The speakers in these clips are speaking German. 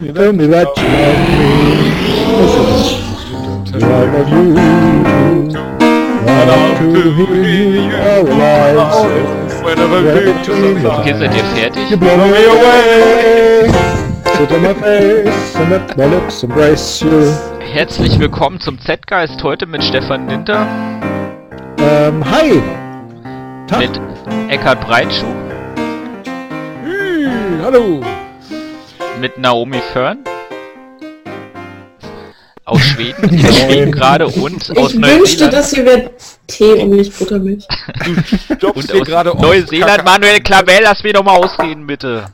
Tell me that you love me. I love you. I love to hear you all alive. Whenever Okay, seid ihr fertig? You blow me away. Sit on my face and let my lips embrace you. Herzlich willkommen zum Z-Geist, heute mit Stefan Linter. Hi. Tag. Mit Eckhard Breitschuh. Hallo. Mit Naomi Fern. Aus Schweden, die Schweden gerade und aus Ich Neuseeland. wünschte, das hier wäre Tee und nicht Buttermilch. Und aus Neuseeland, Manuel Clavel, lass mich doch mal ausreden, bitte.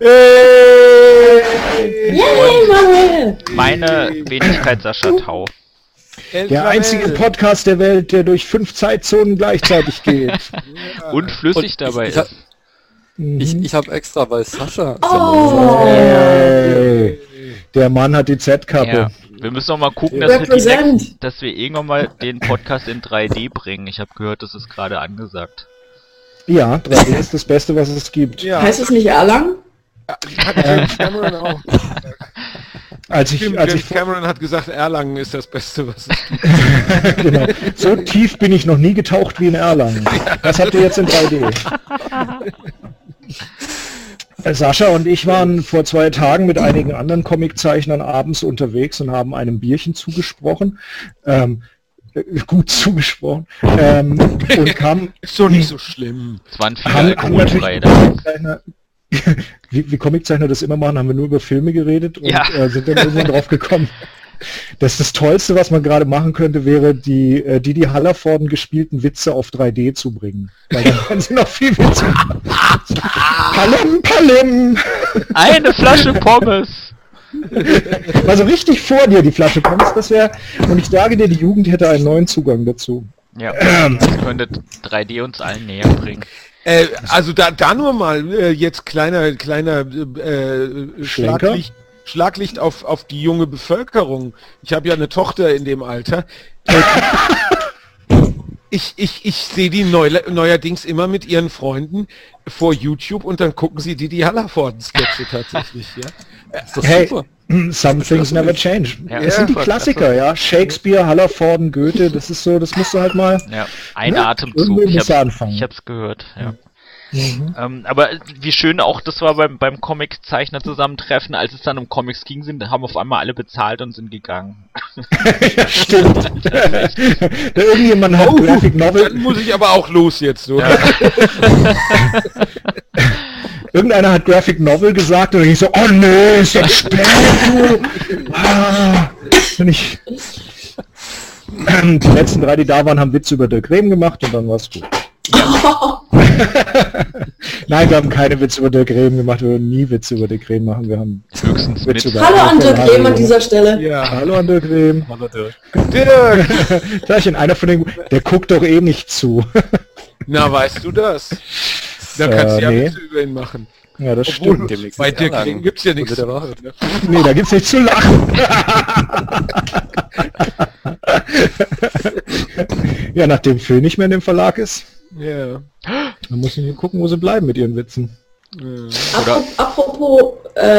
Yay, Manuel! Meine Wenigkeit Sascha Tau. Der einzige Podcast der Welt, der durch 5 Zeitzonen gleichzeitig geht. Und flüssig dabei ich, ist. Ich habe extra, weil Sascha... Hey. Der Mann hat die Z-Kappe. Ja. Wir müssen noch mal gucken, dass wir irgendwann mal den Podcast in 3D bringen. Ich habe gehört, das ist gerade angesagt. Ja, 3D ist das Beste, was es gibt. Ja. Heißt es nicht Erlangen? James Cameron auch. James Cameron hat gesagt, Erlangen ist das Beste, was es gibt. Genau. So tief bin ich noch nie getaucht wie in Erlangen. Das habt ihr jetzt in 3D. Sascha und ich waren vor 2 Tagen mit einigen anderen Comiczeichnern abends unterwegs und haben einem Bierchen zugesprochen. Gut zugesprochen. Und kamen... Ist doch nicht so schlimm. Es waren viele alkoholfrei da. Wie Comiczeichner das immer machen, haben wir nur über Filme geredet und sind dann irgendwann drauf gekommen, dass das Tollste, was man gerade machen könnte, wäre, die Hallervorden gespielten Witze auf 3D zu bringen. Weil dann können sie noch viel Witze machen. Palim, Palim! Eine Flasche Pommes! Also richtig vor dir, die Flasche Pommes, das wäre... Und ich sage dir, die Jugend hätte einen neuen Zugang dazu. Ja, das könnte 3D uns allen näher bringen. Also da nur mal jetzt kleiner Schlaglicht auf die junge Bevölkerung. Ich habe ja eine Tochter in dem Alter. Ich sehe die neuerdings immer mit ihren Freunden vor YouTube und dann gucken sie die Hallervorden-Sketche tatsächlich. Ja? Ist doch Hey, super. some things never change. Ja. Das sind die Klassiker, ja. Shakespeare, Hallervorden, Goethe, das ist so, das musst du halt mal... Ja, ein Atemzug. irgendwo Ich musst du anfangen. hab's gehört, ja. Aber wie schön auch das war beim Comiczeichner-Zusammentreffen, als es dann um Comics ging, haben auf einmal alle bezahlt und sind gegangen. Ja, stimmt. Irgendjemand hat Graphic Novel... Dann muss ich aber auch los jetzt, so. Ja. Irgendeiner hat Graphic Novel gesagt und ich so, oh nee, ist jetzt spät, du! Und ich... Die letzten 3, die da waren, haben Witze über Dirk Rehm gemacht und dann war's gut. Nein, wir haben keine Witze über Dirk Rehm gemacht, wir würden nie Witze über Dirk Rehm machen, wir haben Höchstens Witze mit. über Hallo an Dirk Rehm an dieser Stelle. Ja. Hallo an Dirk Rehm. Hallo Dirk. Dirk! Sag ich, einer von den... Der guckt doch eh nicht zu. Na, weißt du das? Da kannst du ja nee. Witze über ihn machen. Ja, das Obwohl, stimmt. Demnächst bei ist Dirk Erlangen. Rehm gibt's ja nichts Unter zu der machen. Wahrheit. Ne? Nee, da gibt's nichts zu lachen. Ja, nachdem Phil nicht mehr in dem Verlag ist, Ja. dann muss ich gucken, wo sie bleiben mit ihren Witzen. Apropos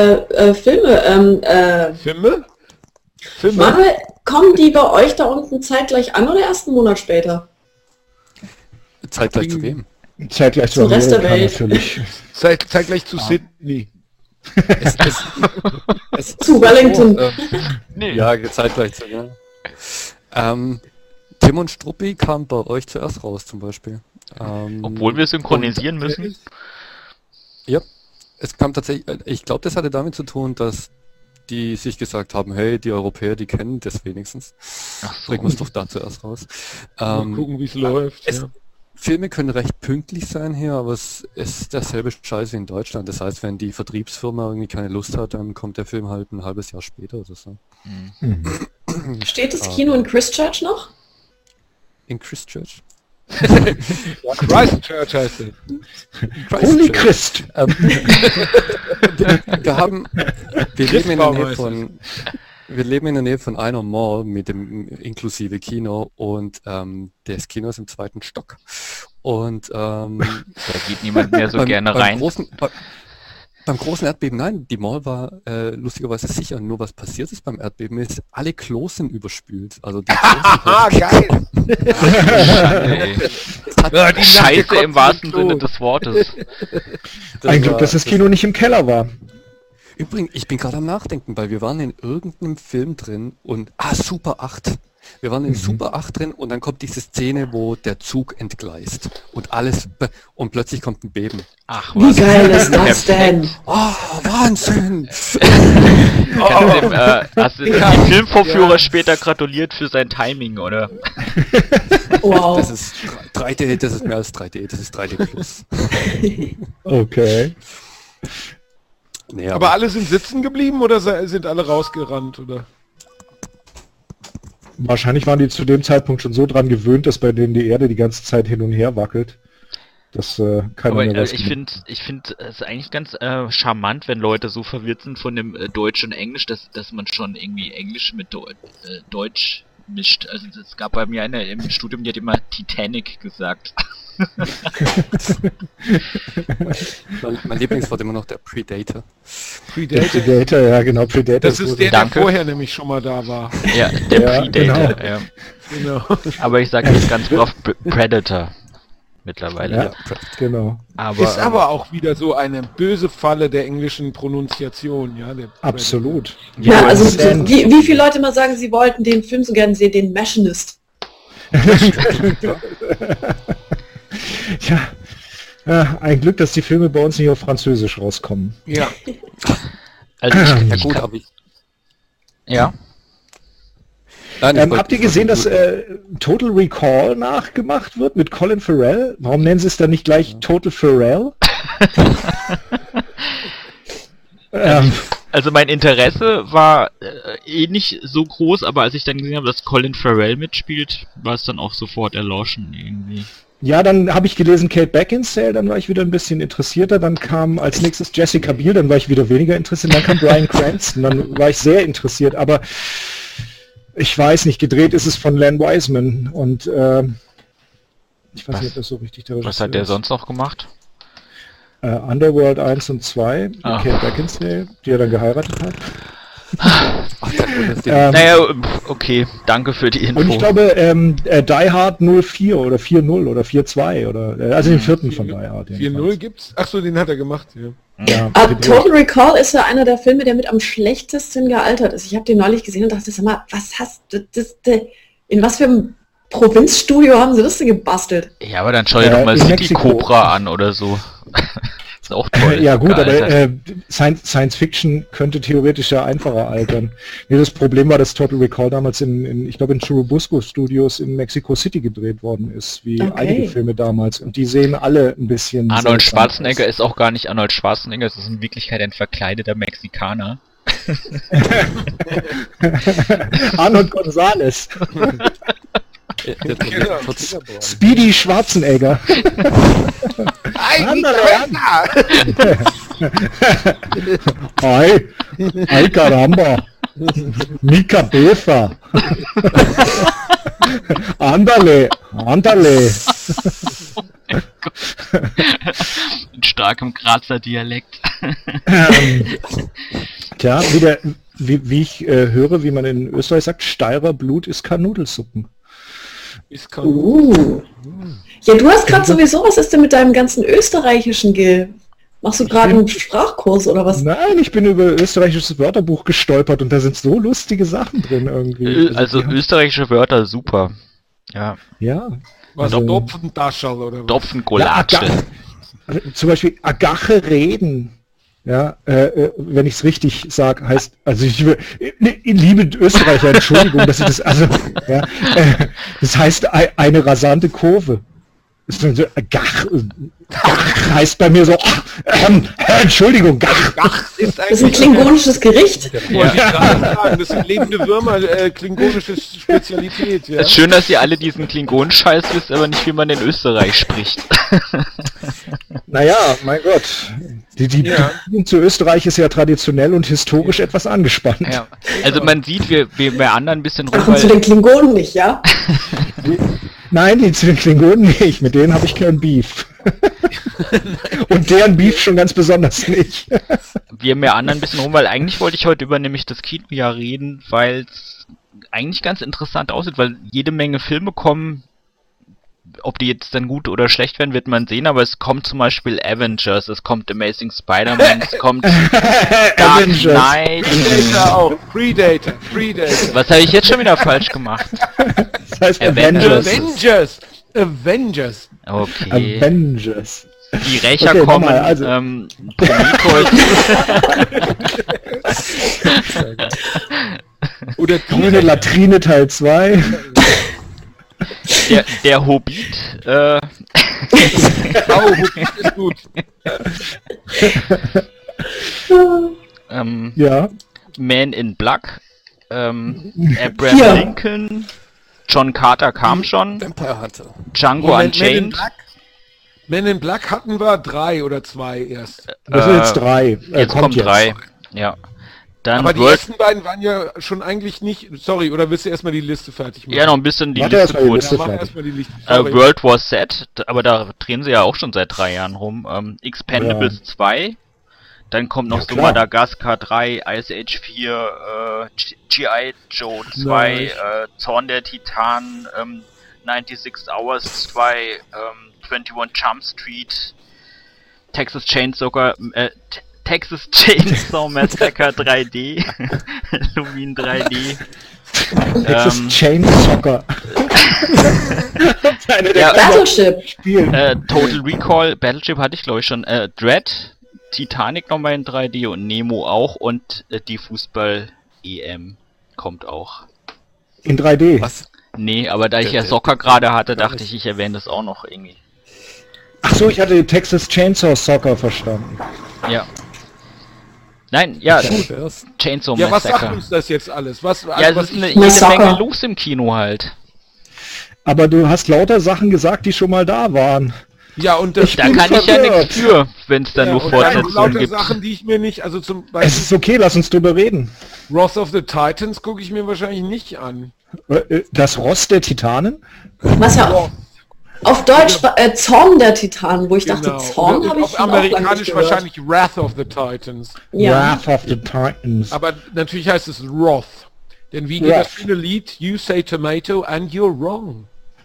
Filme, Filme? Manuel, kommen die bei euch da unten zeitgleich an oder erst einen Monat später? Zeitgleich zu wem? Zeitgleich Zum Rest der Amerika Welt. natürlich. Zeitgleich zu Sydney. Zu Wellington. Nee. Ja, zeitgleich zu, ja. Tim und Struppi kam bei euch zuerst raus zum Beispiel. Obwohl wir synchronisieren müssen. Ja, es kam tatsächlich, ich glaube, das hatte damit zu tun, dass die sich gesagt haben, hey, die Europäer, die kennen das wenigstens. Ach so. Bringen wir es doch da zuerst raus. Mal gucken, wie es läuft. Ja. Filme können recht pünktlich sein hier, aber es ist derselbe Scheiß wie in Deutschland. Das heißt, wenn die Vertriebsfirma irgendwie keine Lust hat, dann kommt der Film halt ein halbes Jahr später oder so. Steht das Kino in Christchurch noch? In Christchurch? Christchurch heißt es. Holy Christ! Wir leben in der Nähe von einer Mall mit dem inklusive Kino und das Kino ist im 2. Stock. Und Da geht niemand mehr so gerne rein. Beim großen Erdbeben, nein, die Mall war lustigerweise sicher. Nur was passiert ist beim Erdbeben ist, alle Klos sind überspült. Also die Haha, geil! Die Scheiße im wahrsten Sinne des Wortes. Ein Glück, dass das Kino nicht im Keller war. Übrigens, ich bin gerade am Nachdenken, weil wir waren in irgendeinem Film drin und... Super 8. Wir waren in Super 8 drin und dann kommt diese Szene, wo der Zug entgleist und alles... Und plötzlich kommt ein Beben. Ach, Wie geil ist das denn? Oh, Wahnsinn! Hast du dem Filmvorführer später gratuliert für sein Timing, oder? Wow. Das ist 3D, das ist mehr als 3D, das ist 3D Plus. Okay. Nee, Aber alle sind sitzen geblieben oder sind alle rausgerannt, oder? Wahrscheinlich waren die zu dem Zeitpunkt schon so dran gewöhnt, dass bei denen die Erde die ganze Zeit hin und her wackelt. Dass keiner Aber mehr was ich finde es eigentlich ganz charmant, wenn Leute so verwirrt sind von dem Deutsch und Englisch, dass man schon irgendwie Englisch mit Deutsch mischt. Also es gab bei mir eine im Studium, die hat immer Titanic gesagt. mein Lieblingswort immer noch der Predator. Der Predator, ja genau, Predator. Das ist der vorher nämlich schon mal da war. Ja, der Predator, genau. ja. Genau. Aber ich sage jetzt ganz oft Predator mittlerweile. Ja, genau. Ist aber auch wieder so eine böse Falle der englischen Pronunciation, ja. Absolut. Ja, also wie viele Leute mal sagen, sie wollten den Film so gerne sehen, den Machinist. Ja, ein Glück, dass die Filme bei uns nicht auf Französisch rauskommen. Ja. Also Ja gut, aber ich... ja. Nein, Habt ihr gesehen, dass Total Recall nachgemacht wird mit Colin Farrell? Warum nennen sie es dann nicht gleich Total Farrell? Also mein Interesse war nicht so groß, aber als ich dann gesehen habe, dass Colin Farrell mitspielt, war es dann auch sofort erloschen irgendwie. Ja, dann habe ich gelesen Kate Beckinsale, dann war ich wieder ein bisschen interessierter. Dann kam als nächstes Jessica Biel, dann war ich wieder weniger interessiert. Dann kam Bryan Cranston, dann war ich sehr interessiert. Aber ich weiß nicht, gedreht ist es von Len Wiseman und ich weiß nicht, ob das so richtig der Regisseur Was hat der ist. sonst noch gemacht? Underworld 1 und 2 mit Ah. Kate Beckinsale, die er dann geheiratet hat. Naja, okay, danke für die Info. Und ich glaube, Die Hard 04 oder 4.0 oder 4.2 oder also den vierten von Die Hard. 4-0 gibt's? Achso, den hat er gemacht, ja. Ja, Total Recall ist ja einer der Filme, der mit am schlechtesten gealtert ist. Ich habe den neulich gesehen und dachte, sag mal, was hast du, in was für einem Provinzstudio haben sie das denn gebastelt? Ja, aber dann schau dir doch mal in City Mexiko. Cobra an oder so. Ist auch toll. Ja gut, gealtert. aber Science Fiction könnte theoretisch ja einfacher altern. Nee, das Problem war, dass Total Recall damals ich glaube in Churubusco Studios in Mexico City gedreht worden ist, wie einige Filme damals. Und die sehen alle ein bisschen... Arnold seltsam Schwarzenegger aus. ist auch gar nicht Arnold Schwarzenegger, es ist in Wirklichkeit ein verkleideter Mexikaner. Arnold Gonzalez. Speedy Schwarzenegger. Ay, ay caramba. Mi cabeza. Ándale, ándale. In starkem Grazer Dialekt. Tja, wie ich höre, wie man in Österreich sagt, Steirer Blut ist kein Nudelsuppen. Ja, du hast gerade sowieso, was ist denn mit deinem ganzen österreichischen Machst du gerade einen Sprachkurs oder was? Nein, ich bin über österreichisches Wörterbuch gestolpert und da sind so lustige Sachen drin irgendwie. Also österreichische Wörter, super. Ja. Ja. Was, Also- Topfentaschel oder was? Topfengulatsche. Zum Beispiel Agache reden. Ja, wenn ich es richtig sage, heißt, also ich liebe Österreicher, Entschuldigung, dass ich das, also, ja, das heißt eine rasante Kurve. Das ist so, Gach heißt bei mir so, Entschuldigung, Gach. Ist Das ist ein klingonisches Gericht. Wollte ich gerade sagen, das sind lebende Würmer, klingonische Spezialität. Ja. Es ist schön, dass ihr alle diesen Klingonen-Scheiß wisst, aber nicht, wie man in Österreich spricht. Naja, mein Gott. Die Beziehung zu Österreich ist ja traditionell und historisch etwas angespannt. Ja. Also man sieht, wir anderen ein bisschen rum, Ach, und zu weil den Klingonen nicht, ja? Nein, die zu den Klingonen nicht. Mit denen habe ich kein Beef. Und deren Beef schon ganz besonders nicht. Wir meandern ein bisschen rum, weil eigentlich wollte ich heute über nämlich das Kinojahr reden, weil es eigentlich ganz interessant aussieht, weil jede Menge Filme kommen. Ob die jetzt dann gut oder schlecht werden, wird man sehen, aber es kommt zum Beispiel Avengers, es kommt Amazing Spider-Man, es kommt Dark Knight. Predator. Was habe ich jetzt schon wieder falsch gemacht? Das heißt Avengers. Okay. Avengers. Die Rächer Okay, kommen, nochmal, also. Prometheus. Oder Grüne Latrine Teil 2. Der Hobbit. Hobbit ist gut. Ja. Man in Black. Abraham Lincoln. John Carter kam schon. Vampire Hunter. Django Unchained. Men in Black hatten wir 3 oder 2 erst. Das sind jetzt 3. Jetzt kommt 3. Ja. Dann Aber die ersten beiden waren ja schon eigentlich nicht... Sorry, oder willst du erstmal die Liste fertig machen? Ja, noch ein bisschen die Warte Liste erst mal die kurz. Liste. Ja, mach fertig. erstmal die Liste. Sorry. World War Z, aber da drehen sie ja auch schon seit 3 Jahren rum. Expendables 2. Dann kommt noch Ja, so klar. Madagaskar 3, Ice Age 4, G.I. Joe 2, Nice. Zorn der Titanen, 96 Hours 2, 21 Jump Street, Texas Chainsaw Massacre 3D, Halloween 3D. Texas Chainsaw. Eine der Battleship. Spielen. Total Recall, Battleship hatte ich glaube ich schon, Dread, Titanic nochmal in 3D und Nemo auch und die Fußball-EM kommt auch. In 3D. Was? Nee, aber da ich ja Soccer gerade hatte, dachte ich erwähne das auch noch irgendwie. Ach so, ich hatte Texas Chainsaw Soccer verstanden. Ja. Nein, ja, Zuerst. Chainsaw Ja, was sagt Massacre. uns das jetzt alles? Was, Ja, es was ist eine ich, jede Massacre. Menge los im Kino halt. Aber du hast lauter Sachen gesagt, die schon mal da waren. ja, und das... Da bin kann ich ja verwirrt. nichts für, wenn es dann ja, nur und dann Fortsetzungen lauter gibt. Sachen, die ich mir nicht... Also zum Es Beispiel ist okay, lass uns drüber reden. Wrath of the Titans gucke ich mir wahrscheinlich nicht an. Das Rost der Titanen? Was ja auf Deutsch Zorn der Titanen, wo ich dachte, Zorn Oder habe ich auf schon auch lange nicht amerikanisch gehört. wahrscheinlich Wrath of the Titans. Ja. Wrath of the Titans. Aber natürlich heißt es Wrath. Denn wie geht Wrath. das schöne Lied? You say tomato and you're wrong.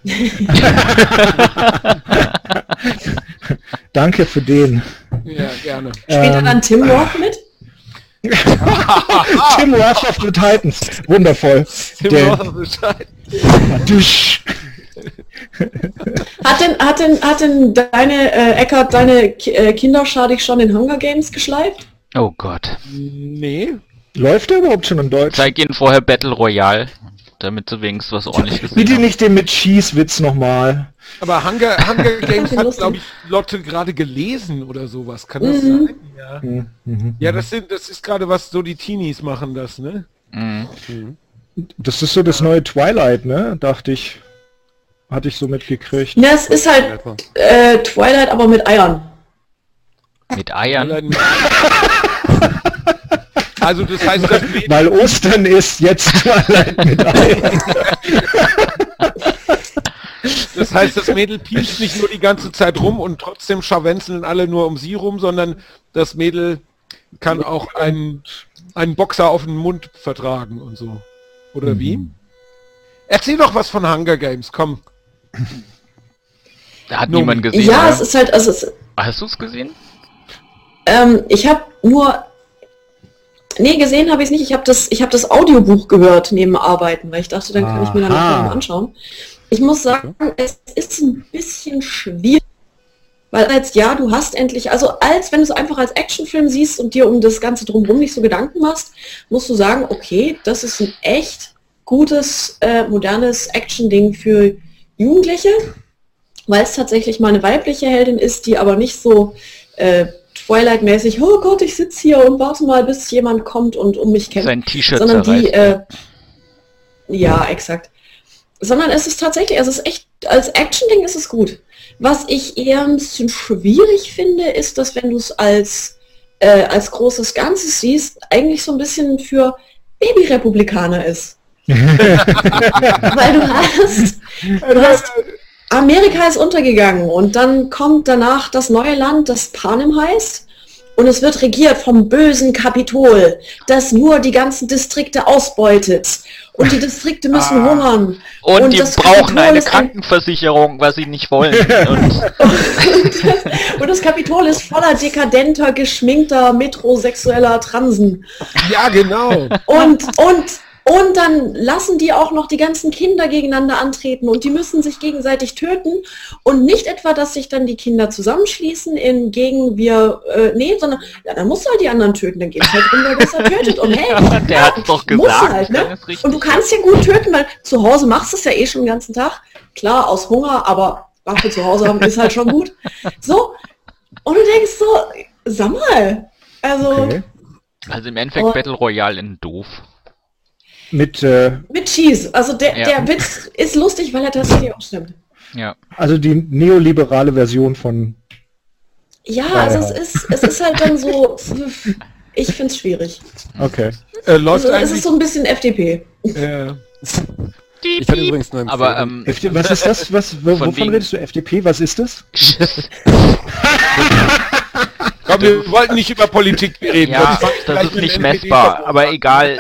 Danke für den. Ja, gerne. Spielt da dann Tim Roth mit? Tim Wrath of the Titans. Wundervoll. Tim Der- Roth of the Titans. Dusch. Hat denn deine Eckart, deine Kinderschar dich schon in Hunger Games geschleift? Oh Gott. Nee. Läuft der überhaupt schon in Deutsch? Zeig ihnen vorher Battle Royale, damit sie wenigstens was ordentliches Bitte haben. nicht den mit Schießwitz nochmal. Aber Hunger Games den hat, lustig. glaube ich, Lotte gerade gelesen oder sowas. Kann das sein? Ja. Ja, das ist gerade was, so die Teenies machen das, ne? Mhm. Das ist so das neue Twilight, ne? Dachte ich. Hatte ich so mitgekriegt. Ja, es ist halt Etwa. Twilight, aber mit Eiern. Mit Eiern. Also das heißt, das Mädel, Weil Ostern ist jetzt Twilight mit Eiern. das Mädel piepst nicht nur die ganze Zeit rum und trotzdem scharwenzeln alle nur um sie rum, sondern das Mädel kann auch einen Boxer auf den Mund vertragen und so. Oder wie? Erzähl doch was von Hunger Games, komm. Da hat Nun, niemand gesehen, Ja, oder? es ist halt, also Hast du es gesehen? ich habe nur, nee, gesehen habe ich es nicht. Ich habe das Audiobuch gehört neben Arbeiten, weil ich dachte, dann kann ich mir dann Aha. noch mal anschauen. Ich muss sagen, es ist ein bisschen schwierig, weil du hast endlich, also als wenn du es einfach als Actionfilm siehst und dir um das Ganze drumherum nicht so Gedanken machst, musst du sagen, okay, das ist ein echt gutes, modernes Action-Ding für Jugendliche, weil es tatsächlich mal eine weibliche Heldin ist, die aber nicht so Twilight-mäßig, oh Gott, ich sitze hier und warte mal, bis jemand kommt und um mich kämpft. Sein T-Shirt Sondern die, zerreißt. ja, exakt. Sondern es ist tatsächlich, also es ist echt, als Action-Ding ist es gut. Was ich eher ein bisschen schwierig finde, ist, dass wenn du es als großes Ganzes siehst, eigentlich so ein bisschen für Babyrepublikaner ist. Weil du hast Amerika ist untergegangen und dann kommt danach das neue Land, das Panem heißt, und es wird regiert vom bösen Kapitol, das nur die ganzen Distrikte ausbeutet. Und die Distrikte müssen hungern. Und die das brauchen Kapitol eine ist Krankenversicherung, was sie nicht wollen. Und das Kapitol ist voller dekadenter, geschminkter, metrosexueller Transen. Ja, genau. Und dann lassen die auch noch die ganzen Kinder gegeneinander antreten und die müssen sich gegenseitig töten und nicht etwa, dass sich dann die Kinder zusammenschließen sondern ja, dann musst du halt die anderen töten, dann geht es halt um, wer besser tötet. Und hey, Ja, der hat's doch gesagt. Halt, ne? Das ist richtig. Und du kannst ja gut töten, weil zu Hause machst du es ja eh schon den ganzen Tag. Klar, aus Hunger, aber Waffe zu Hause haben ist halt schon gut. So, und du denkst so, sag mal, also im Endeffekt Battle Royale in doof. Mit Cheese. Also der Witz ist lustig, weil er tatsächlich auch stimmt. Ja. Also die neoliberale Version von... Ja, also es ist halt dann so... Ich finde es schwierig. Okay. Läuft Also, es ist so ein bisschen FDP. Ich hatte übrigens nur Aber Was ist das? Wovon wegen- redest du? FDP? Was ist das? Komm, wir wollten nicht über Politik reden. ja, sonst das gleich ist mit nicht NPD messbar, verbunden. aber egal.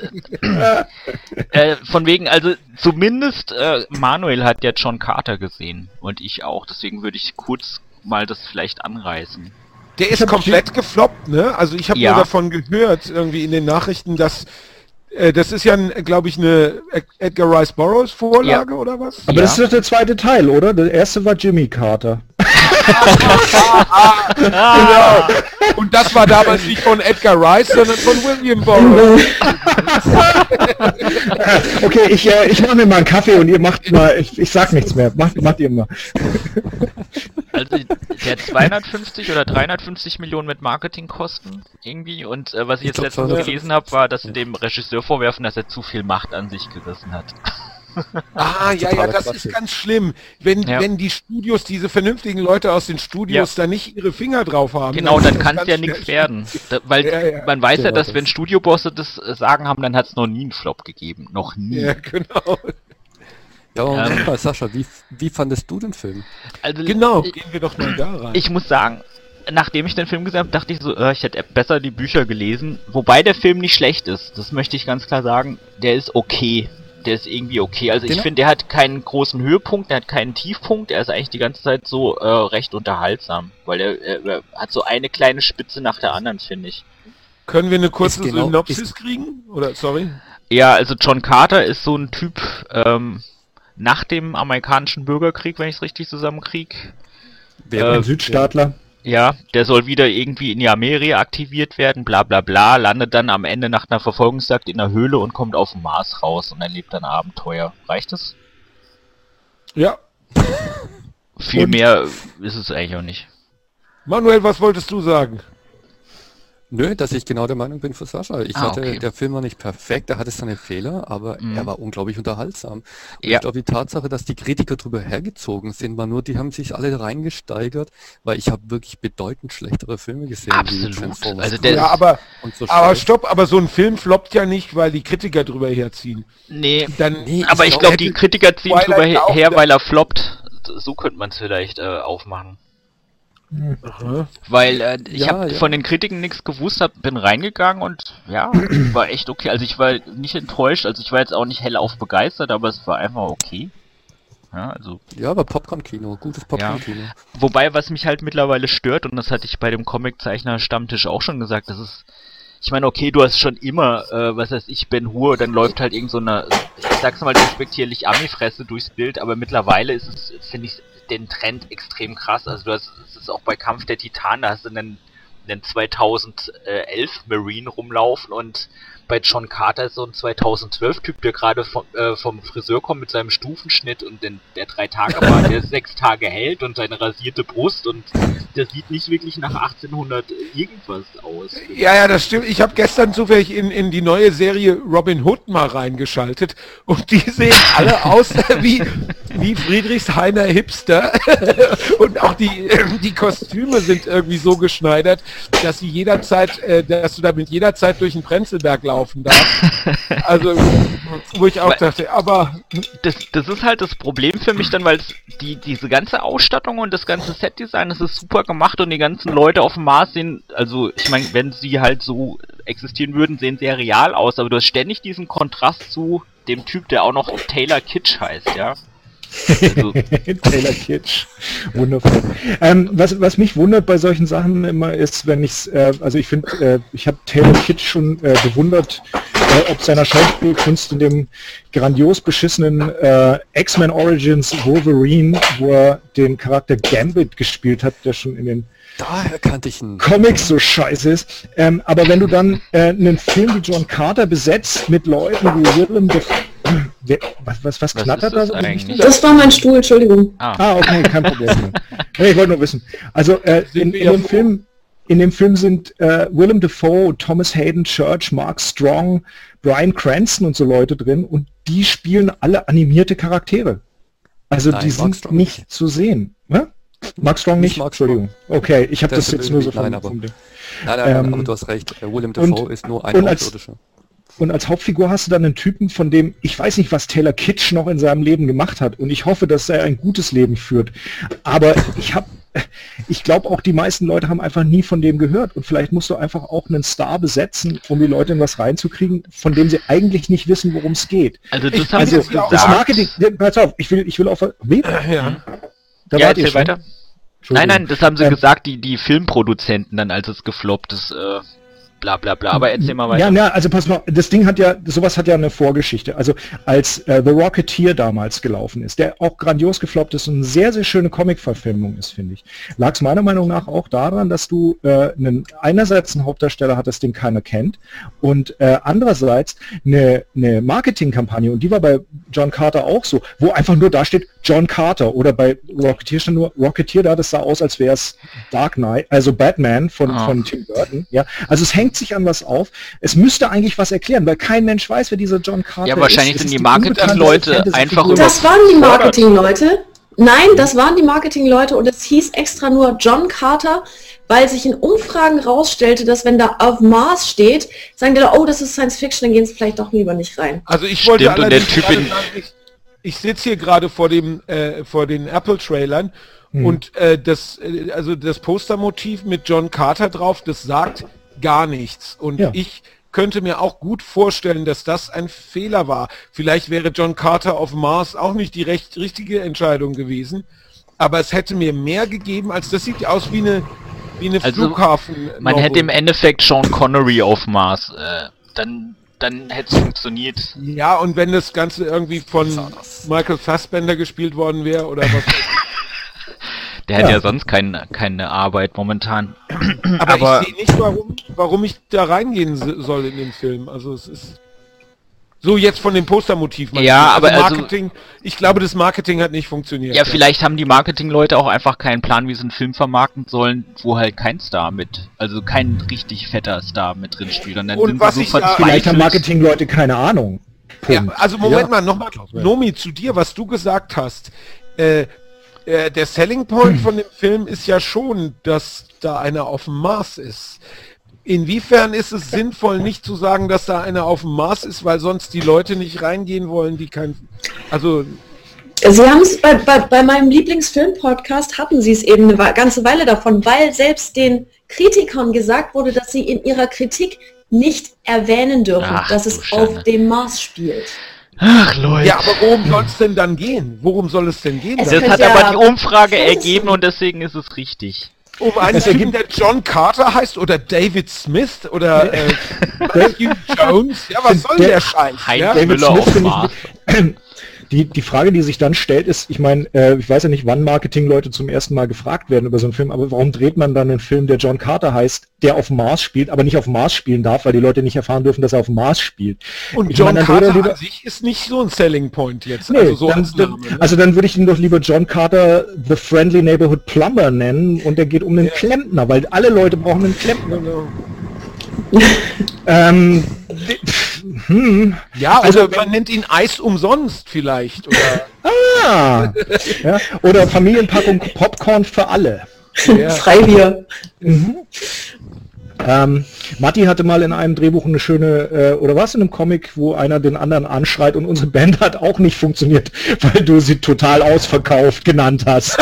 Von wegen, also zumindest Manuel hat ja John Carter gesehen und ich auch, deswegen würde ich kurz mal das vielleicht anreißen. Der ist komplett gefloppt, ne? Also ich habe Ja. nur davon gehört, irgendwie in den Nachrichten, dass das ist ja, glaube ich, eine Edgar Rice Burroughs Vorlage oder was? Aber das ist doch der zweite Teil, oder? Der erste war Jimmy Carter. Genau. Und das war damals nicht von Edgar Rice, sondern von William Burroughs. Okay, ich mache mir mal einen Kaffee und ihr macht mal, ich sag nichts mehr. Macht ihr mal. Also der hat 250 oder 350 Millionen mit Marketingkosten irgendwie und was ich jetzt glaub, letztens 250. gelesen habe, war, dass sie dem Regisseur vorwerfen, dass er zu viel Macht an sich gerissen hat. Ja, das Quatsch. ist ganz schlimm. Wenn die Studios, diese vernünftigen Leute aus den Studios da nicht ihre Finger drauf haben. Genau, dann ist kann es ganz ja schnell nichts werden. Weil Ja. man weiß ja, Genau dass das. wenn Studiobosse das sagen haben, dann hat es noch nie einen Flop gegeben. Noch nie. Ja, genau. Ja, Moment mal, Sascha, wie fandest du den Film? Also, Genau, gehen wir doch mal da rein. Ich muss sagen, nachdem ich den Film gesehen habe, dachte ich so, ich hätte besser die Bücher gelesen. Wobei der Film nicht schlecht ist. Das möchte ich ganz klar sagen. Der ist okay. Der ist irgendwie okay. Also ich Genau. finde, der hat keinen großen Höhepunkt, der hat keinen Tiefpunkt. Er ist eigentlich die ganze Zeit so recht unterhaltsam. Weil er hat so eine kleine Spitze nach der anderen, finde ich. Können wir eine kurze Ist genau- Synopsis kriegen? Oder, sorry? Ja, also John Carter ist so ein Typ nach dem amerikanischen Bürgerkrieg, wenn ich es richtig zusammenkriege. Ein Südstaatler. Ja, der soll wieder irgendwie in die Armee reaktiviert werden, bla bla bla, landet dann am Ende nach einer Verfolgungsjagd in der Höhle und kommt auf den Mars raus und erlebt dann Abenteuer. Reicht das? Ja. Viel Und- mehr ist es eigentlich auch nicht. Manuel, was wolltest du sagen? Nö, dass ich genau der Meinung bin für Sascha. Okay. Der Film war nicht perfekt, er hatte seine Fehler, aber er war unglaublich unterhaltsam. Und Ja. ich glaube, die Tatsache, dass die Kritiker drüber hergezogen sind, war nur, die haben sich alle reingesteigert, weil ich habe wirklich bedeutend schlechtere Filme gesehen. Wie Absolut. Transformers Also der- Ja, aber und so Aber Scheiß. stopp, aber so ein Film floppt ja nicht, weil die Kritiker drüber herziehen. Nee, Dann, Nee, aber ich glaube, die Kritiker ziehen Twilight drüber ja auch her, wieder- weil er floppt. So könnte man es vielleicht aufmachen. Aha. Weil ich Ja, habe ja. von den Kritiken nichts gewusst, bin reingegangen und ja, war echt okay. Also ich war nicht enttäuscht, also ich war jetzt auch nicht hellauf begeistert, aber es war einfach okay. Ja, also Ja, aber Popcorn-Kino, gutes Popcorn-Kino. wobei, was mich halt mittlerweile stört, und das hatte ich bei dem Comiczeichner Stammtisch auch schon gesagt, das ist, ich meine, okay, du hast schon immer, was weiß ich, Ben Hur, dann läuft halt irgend so eine, ich sag's mal despektierlich, Ami-Fresse durchs Bild, aber mittlerweile ist es, finde ich, den Trend extrem krass. Also du hast, es ist auch bei Kampf der Titanen, da hast du einen 2011 Marine rumlaufen und bei John Carter ist so ein 2012-Typ, der gerade vom Friseur kommt mit seinem Stufenschnitt und der 3 Tage war, der 6 Tage hält und seine rasierte Brust und der sieht nicht wirklich nach 1800 irgendwas aus. Ja, das stimmt. Ich habe gestern zufällig in die neue Serie Robin Hood mal reingeschaltet und die sehen alle aus wie Friedrichshainer Hipster und auch die Kostüme sind irgendwie so geschneidert, dass sie jederzeit, dass du damit jederzeit durch den Prenzlberg laufen laufen darf. Also, wo ich auch dachte, aber... Das ist halt das Problem für mich dann, weil diese ganze Ausstattung und das ganze Setdesign, das ist super gemacht und die ganzen Leute auf dem Mars sehen, also ich meine, wenn sie halt so existieren würden, sehen sehr real aus, aber du hast ständig diesen Kontrast zu dem Typ, der auch noch Taylor Kitsch heißt, ja. Also. Taylor Kitsch. Wundervoll. Was mich wundert bei solchen Sachen immer ist, wenn also ich finde, ich habe Taylor Kitsch schon bewundert, ob seiner Schauspielkunst in dem grandios beschissenen X-Men Origins Wolverine, wo er den Charakter Gambit gespielt hat, der schon in den Daher kannte ich ihn. Comics so scheiße ist. Aber wenn du dann einen Film wie John Carter besetzt mit Leuten wie Willem was knattert da so? Das war mein Stuhl, Entschuldigung. Okay, kein Problem. Nee, ich wollte nur wissen. Also in dem Film sind Willem Dafoe, Thomas Hayden Church, Mark Strong, Bryan Cranston und so Leute drin und die spielen alle animierte Charaktere. Also die sind nicht zu sehen. Ne? Mark Strong nicht? Entschuldigung. Okay, ich habe das jetzt nur so Nein, aber du hast recht. Willem Dafoe ist nur ein Außerirdischer. Und als Hauptfigur hast du dann einen Typen, von dem, ich weiß nicht, was Taylor Kitsch noch in seinem Leben gemacht hat. Und ich hoffe, dass er ein gutes Leben führt. Aber ich glaube auch, die meisten Leute haben einfach nie von dem gehört. Und vielleicht musst du einfach auch einen Star besetzen, um die Leute in was reinzukriegen, von dem sie eigentlich nicht wissen, worum es geht. Also das Marketing, pass auf, ich will auf... Ja. Ja, erzähl weiter. Nein, das haben sie gesagt, die Filmproduzenten dann, als es gefloppt ist, bla bla bla, aber erzähl mal weiter. Ja, also pass mal, sowas hat ja eine Vorgeschichte. Also als The Rocketeer damals gelaufen ist, der auch grandios gefloppt ist und eine sehr, sehr schöne Comic-Verfilmung ist, finde ich, lag es meiner Meinung nach auch daran, dass du einerseits einen Hauptdarsteller hattest, den keiner kennt und andererseits eine Marketingkampagne, und die war bei John Carter auch so, wo einfach nur da steht John Carter, oder bei Rocketeer stand nur Rocketeer da, das sah aus, als wäre es Dark Knight, also Batman von Tim Burton. Ja, also es hängt sich an was auf. Es müsste eigentlich was erklären, weil kein Mensch weiß, wer dieser John Carter ist. Ja, wahrscheinlich sind die Marketingleute einfach Das waren die Marketingleute. Nein, das waren die Marketingleute und es hieß extra nur John Carter, weil sich in Umfragen rausstellte, dass wenn da auf Mars steht, sagen die, oh, das ist Science Fiction, dann gehen sie vielleicht doch lieber nicht rein. Also ich wollte allerdings sagen, ich sitze hier gerade vor den Apple-Trailern und das Postermotiv mit John Carter drauf, das sagt gar nichts. Und ich könnte mir auch gut vorstellen, dass das ein Fehler war. Vielleicht wäre John Carter auf Mars auch nicht die richtige Entscheidung gewesen, aber es hätte mir mehr gegeben, als das sieht aus wie eine Flughafen. Man hätte im Endeffekt Sean Connery auf Mars, dann hätte es funktioniert. Ja, und wenn das Ganze irgendwie von Michael Fassbender gespielt worden wäre oder was. Der hat ja sonst keine Arbeit momentan. Aber ich sehe nicht, warum ich da reingehen soll in den Film. Also es ist so jetzt von dem Postermotiv. Ja, aber Marketing, ich glaube, das Marketing hat nicht funktioniert. Ja, vielleicht haben die Marketingleute auch einfach keinen Plan, wie sie einen Film vermarkten sollen, wo halt kein Star also kein richtig fetter Star mit drin spielt. Und dann sind sie so vielleicht haben Marketingleute keine Ahnung. Ja, also Moment mal, nochmal, Nomi, zu dir, was du gesagt hast. Der Selling Point von dem Film ist ja schon, dass da einer auf dem Mars ist. Inwiefern ist es sinnvoll, nicht zu sagen, dass da einer auf dem Mars ist, weil sonst die Leute nicht reingehen wollen, die Sie haben es bei meinem Lieblingsfilm-Podcast hatten sie es eben eine ganze Weile davon, weil selbst den Kritikern gesagt wurde, dass sie in ihrer Kritik nicht erwähnen dürfen, dass es auf dem Mars spielt. Ach Leute. Ja, aber worum soll es denn dann gehen? Worum soll es denn gehen? Das hat aber die Umfrage ergeben und deswegen ist es richtig. Um einen Typen, der John Carter heißt oder David Smith oder Matthew Jones. Ja, was soll der Scheiß? Heinz Müller auf Mars. Die Frage, die sich dann stellt, ist, ich meine, ich weiß ja nicht, wann Marketingleute zum ersten Mal gefragt werden über so einen Film, aber warum dreht man dann einen Film, der John Carter heißt, der auf Mars spielt, aber nicht auf Mars spielen darf, weil die Leute nicht erfahren dürfen, dass er auf Mars spielt. Und John Carter an sich ist nicht so ein Selling Point jetzt. Nee, dann würde ich ihn doch lieber John Carter The Friendly Neighborhood Plumber nennen und der geht um einen Klempner, weil alle Leute brauchen einen Klempner. Ja, also man nennt ihn Eis umsonst vielleicht. Oder ja. Oder Familienpackung Popcorn für alle. Ja. Freibier. Matti hatte mal in einem Drehbuch eine schöne, oder war es in einem Comic, wo einer den anderen anschreit und unsere Band hat auch nicht funktioniert, weil du sie total ausverkauft genannt hast.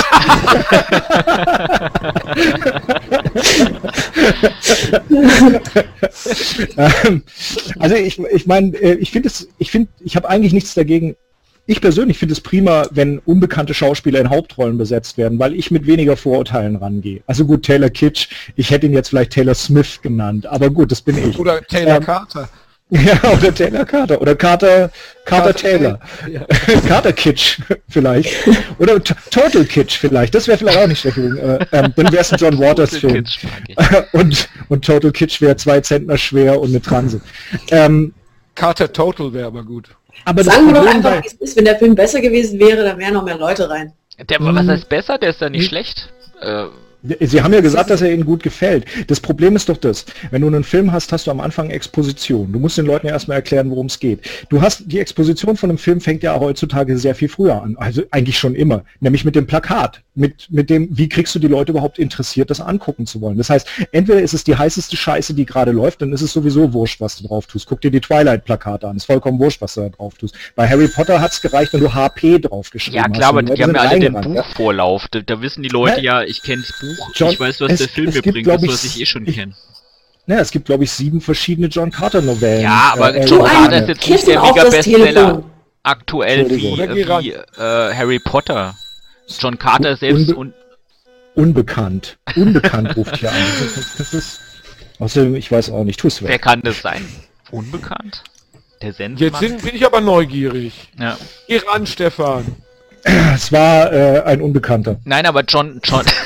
Also ich meine, ich habe eigentlich nichts dagegen. Ich persönlich finde es prima, wenn unbekannte Schauspieler in Hauptrollen besetzt werden, weil ich mit weniger Vorurteilen rangehe. Also gut, Taylor Kitsch, ich hätte ihn jetzt vielleicht Taylor Smith genannt, aber gut, das bin ich. Oder Taylor Carter. Ja, oder Taylor Carter. Oder Carter Taylor. Ja. Carter Kitsch vielleicht. Oder Total Kitsch vielleicht. Das wäre vielleicht auch nicht schlecht. Dann wäre es ein John Waters Film. Und Total Kitsch wäre 2 Zentner schwer und eine Transe. Carter Total wäre aber gut. Aber sagen wir doch einfach, wie es ist, wenn der Film besser gewesen wäre, dann wären noch mehr Leute rein. Was heißt besser? Der ist da nicht schlecht. Sie haben ja gesagt, dass er Ihnen gut gefällt. Das Problem ist doch das, wenn du einen Film hast, hast du am Anfang Exposition. Du musst den Leuten ja erstmal erklären, worum es geht. Die Exposition von einem Film fängt ja heutzutage sehr viel früher an. Also eigentlich schon immer. Nämlich mit dem Plakat. Mit dem, wie kriegst du die Leute überhaupt interessiert, das angucken zu wollen. Das heißt, entweder ist es die heißeste Scheiße, die gerade läuft, dann ist es sowieso wurscht, was du drauf tust. Guck dir die Twilight-Plakate an. Ist vollkommen wurscht, was du da drauf tust. Bei Harry Potter hat es gereicht, wenn du HP draufgeschrieben hast. Ja klar, aber die haben ja alle den Buchvorlauf. Da wissen die Leute ja, ich kenne das Buch, John, ich weiß, was der Film mir bringt, das, was ich eh schon kenne. Ja, es gibt, glaube ich, 7 verschiedene John Carter-Novellen. Ja, aber John Carter ist jetzt nicht der Mega-Bestseller aktuell wie Harry Potter. John Carter selbst Unbekannt ruft hier an. Das ist, außerdem, ich weiß auch nicht, tu's weg. Wer kann das sein? Unbekannt? Der Sensenmann? Jetzt bin ich aber neugierig. Ja. Geh ran, Stefan. Es war ein Unbekannter. Nein, aber John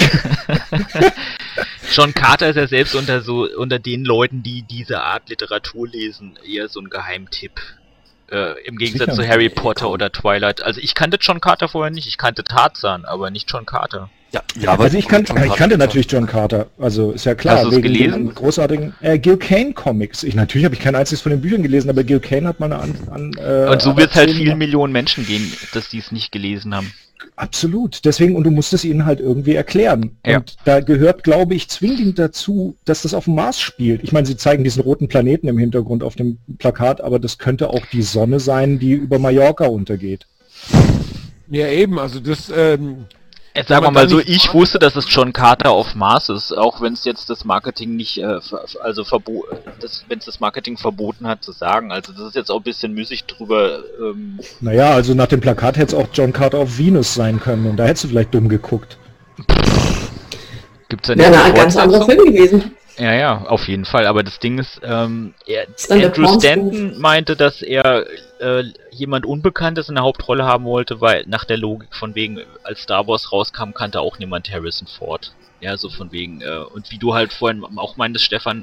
Carter ist ja selbst unter den Leuten, die diese Art Literatur lesen, eher so ein Geheimtipp. Im Gegensatz zu Harry Potter oder Twilight. Also ich kannte John Carter vorher nicht, ich kannte Tarzan, aber nicht John Carter. Ja, aber also ich kannte natürlich John Carter, also ist ja klar. Hast du es gelesen? Großartigen Gil Kane Comics. Natürlich habe ich kein einziges von den Büchern gelesen, aber Gil Kane hat mal und so wird es halt vielen Millionen Menschen gehen, dass die es nicht gelesen haben. Absolut. Deswegen, und du musst es ihnen halt irgendwie erklären. Ja. Und da gehört, glaube ich, zwingend dazu, dass das auf dem Mars spielt. Ich meine, sie zeigen diesen roten Planeten im Hintergrund auf dem Plakat, aber das könnte auch die Sonne sein, die über Mallorca untergeht. Ja, eben, also das... Jetzt sagen wir mal so, ich wusste, dass es John Carter auf Mars ist, auch wenn es jetzt das Marketing nicht, wenn es das Marketing verboten hat zu sagen. Also das ist jetzt auch ein bisschen müßig drüber. Naja, also nach dem Plakat hätte es auch John Carter auf Venus sein können und da hättest du vielleicht dumm geguckt. Gibt's ja ein ganz anderer Film gewesen. Ja, auf jeden Fall. Aber das Ding ist, Andrew Stanton meinte, dass er jemand Unbekanntes in der Hauptrolle haben wollte, weil nach der Logik von wegen, als Star Wars rauskam, kannte auch niemand Harrison Ford. Ja, so von wegen. Und wie du halt vorhin auch meintest, Stefan,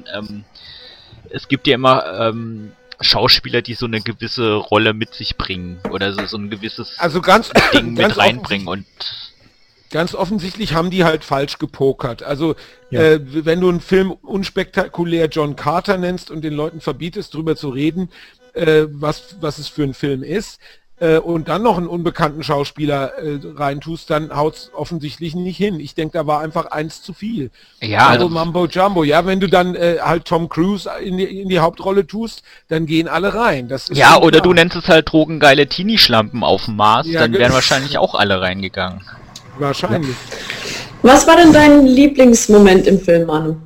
es gibt ja immer Schauspieler, die so eine gewisse Rolle mit sich bringen oder so ein gewisses Ding mit reinbringen und ganz offensichtlich haben die halt falsch gepokert. Also wenn du einen Film unspektakulär John Carter nennst und den Leuten verbietest, drüber zu reden, was es für ein Film ist, und dann noch einen unbekannten Schauspieler reintust, dann haut's offensichtlich nicht hin. Ich denke, da war einfach eins zu viel. Ja, also Mambo Jumbo. Ja, wenn du dann halt Tom Cruise in die Hauptrolle tust, dann gehen alle rein. Das ist ja, oder klar. Du nennst es halt drogengeile Teenie-Schlampen auf dem Mars, dann wären wahrscheinlich auch alle reingegangen. Wahrscheinlich. Was war denn dein Lieblingsmoment im Film, Manu?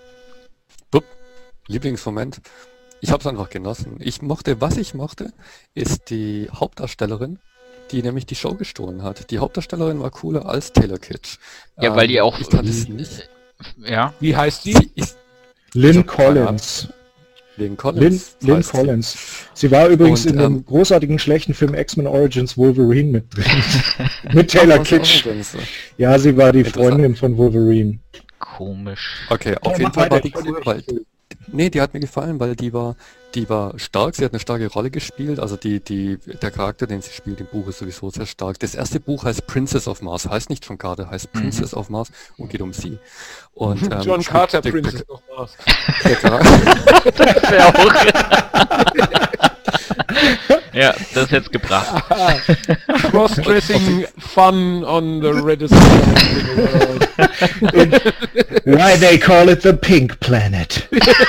Lieblingsmoment? Ich habe es einfach genossen. Was ich mochte, ist die Hauptdarstellerin, die nämlich die Show gestohlen hat. Die Hauptdarstellerin war cooler als Taylor Kitsch. Ja, weil die auch... Ich kann es nicht. Ja. Wie heißt die? Lynn Collins. Lynn Collins. Lynn Collins. Sie war übrigens in dem großartigen, schlechten Film X-Men Origins Wolverine mit drin. Mit Taylor Kitsch. Ja, sie war die Freundin von Wolverine. Komisch. Okay, auf jeden Fall war die cool, weil... Nee, die hat mir gefallen, weil die war stark, sie hat eine starke Rolle gespielt, also der Charakter, den sie spielt im Buch, ist sowieso sehr stark. Das erste Buch heißt Princess of Mars, heißt nicht John Carter, heißt Princess of Mars und geht um sie. Und, John Carter, Princess of Mars. Der Charakter. Das wäre auch... Ja, das ist jetzt gebracht. Cross-dressing fun on the reddest planet in the world. Why they call it the Pink Planet.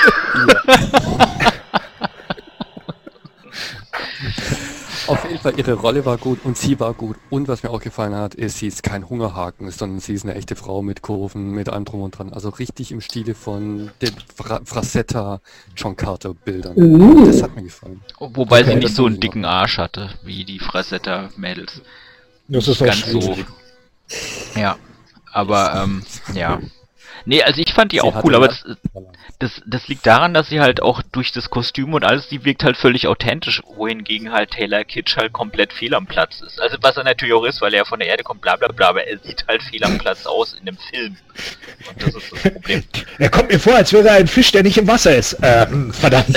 Auf jeden Fall, ihre Rolle war gut und sie war gut. Und was mir auch gefallen hat, ist, sie ist kein Hungerhaken, sondern sie ist eine echte Frau mit Kurven, mit allem drum und dran. Also richtig im Stile von den Frazetta John Carter Bildern. Das hat mir gefallen. Wobei sie nicht so einen dicken Arsch hatte, wie die Frazetta-Mädels. Das ist auch Ganz so. Ja, aber, ja. Nee, also ich fand die auch cool, aber das liegt daran, dass sie halt auch durch das Kostüm und alles, die wirkt halt völlig authentisch, wohingegen halt Taylor Kitsch halt komplett fehl am Platz ist. Also was er natürlich auch ist, weil er von der Erde kommt, bla bla bla, aber er sieht halt fehl am Platz aus in dem Film. Und das ist das Problem. Er kommt mir vor, als wäre er ein Fisch, der nicht im Wasser ist. Verdammt.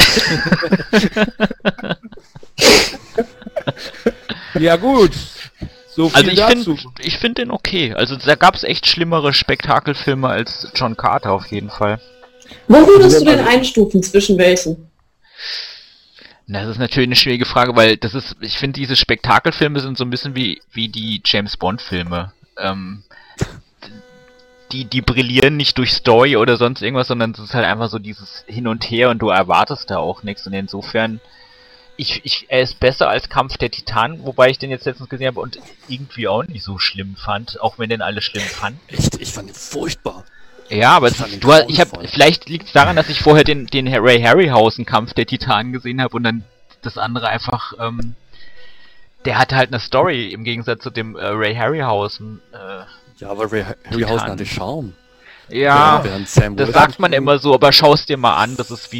Ja gut. So viel also ich finde den okay. Also da gab es echt schlimmere Spektakelfilme als John Carter auf jeden Fall. Wo würdest du denn einstufen, zwischen welchen? Na, das ist natürlich eine schwierige Frage, weil das ist, ich finde diese Spektakelfilme sind so ein bisschen wie die James Bond Filme. Die brillieren nicht durch Story oder sonst irgendwas, sondern es ist halt einfach so dieses Hin und Her und du erwartest da auch nichts und insofern er ist besser als Kampf der Titanen, wobei ich den jetzt letztens gesehen habe und irgendwie auch nicht so schlimm fand, auch wenn den alle schlimm fanden. Echt? Ich fand ihn furchtbar. Ja, aber vielleicht liegt es daran, dass ich vorher den Ray Harryhausen Kampf der Titanen gesehen habe und dann das andere einfach, der hatte halt eine Story im Gegensatz zu dem Ray Harryhausen. Ja, aber Ray Harryhausen hatte Charme. Ja, das sagt man immer so, aber schau's dir mal an, das ist wie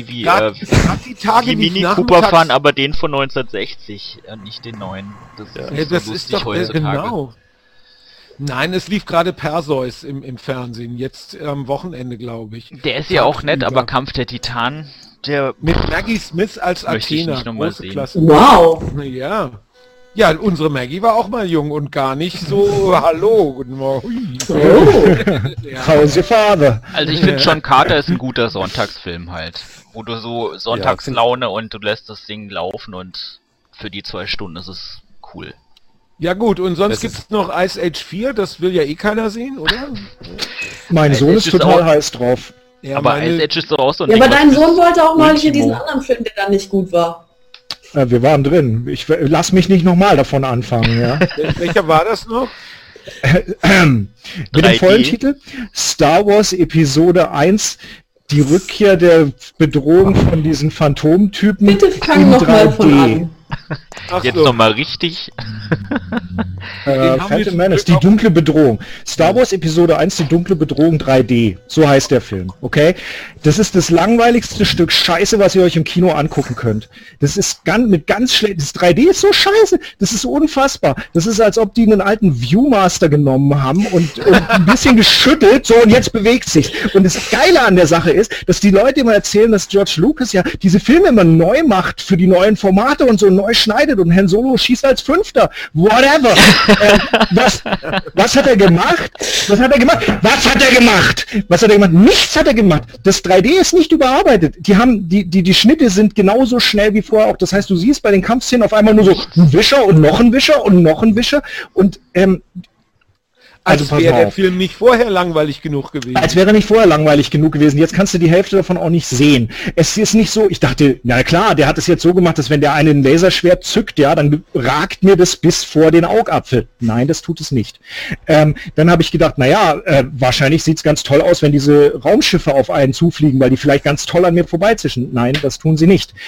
Mini Cooper fahren, aber den von 1960, nicht den neuen. Das ist doch heutzutage. Genau. Nein, es lief gerade Perseus im Fernsehen, jetzt am Wochenende, glaube ich. Der ist ja auch nett, aber Kampf der Titanen, der... Mit Maggie Smith als Athena, große Klasse. Wow! Ja. Ja, unsere Maggie war auch mal jung und gar nicht so, hallo, guten Morgen. How's your father? Also ich finde John Carter ist ein guter Sonntagsfilm halt, wo du so Sonntagslaune und du lässt das Ding laufen und für die 2 Stunden ist es cool. Ja gut, und sonst gibt's noch Ice Age 4, das will ja eh keiner sehen, oder? Mein Sohn ist total heiß drauf. Ja, aber Ice Age ist doch auch so ein Ding. Ja, aber dein Sohn wollte auch mal hier Ultimo. diesen anderen Film, der dann nicht gut war. Wir waren drin. Ich lass mich nicht nochmal davon anfangen, ja. Welcher war das noch? Mit dem vollen Titel Star Wars Episode 1, die Rückkehr der Bedrohung von diesen Phantomtypen. Bitte fang nochmal von an. Jetzt nochmal richtig. Phantom Menace, die dunkle Bedrohung. Star Wars Episode 1, die dunkle Bedrohung 3D. So heißt der Film, okay? Das ist das langweiligste Stück Scheiße, was ihr euch im Kino angucken könnt. Das ist mit ganz schlecht. Das 3D ist so scheiße. Das ist unfassbar. Das ist, als ob die einen alten Viewmaster genommen haben und ein bisschen geschüttelt, so, und jetzt bewegt sich. Und das Geile an der Sache ist, dass die Leute immer erzählen, dass George Lucas ja diese Filme immer neu macht für die neuen Formate und so neu schneidet und Han Solo schießt als Fünfter. Whatever. Was hat er gemacht? Was hat er gemacht? Nichts hat er gemacht. Das 3D ist nicht überarbeitet. Die Schnitte sind genauso schnell wie vorher auch. Das heißt, du siehst bei den Kampfszenen auf einmal nur so ein Wischer und noch ein Wischer und noch ein Wischer und als wäre der Film nicht vorher langweilig genug gewesen. Als wäre nicht vorher langweilig genug gewesen. Jetzt kannst du die Hälfte davon auch nicht sehen. Es ist nicht so, ich dachte, na klar, der hat es jetzt so gemacht, dass wenn der einen Laserschwert zückt, ja, dann ragt mir das bis vor den Augapfel. Nein, das tut es nicht. Dann habe ich gedacht, naja, wahrscheinlich sieht es ganz toll aus, wenn diese Raumschiffe auf einen zufliegen, weil die vielleicht ganz toll an mir vorbeizischen. Nein, das tun sie nicht.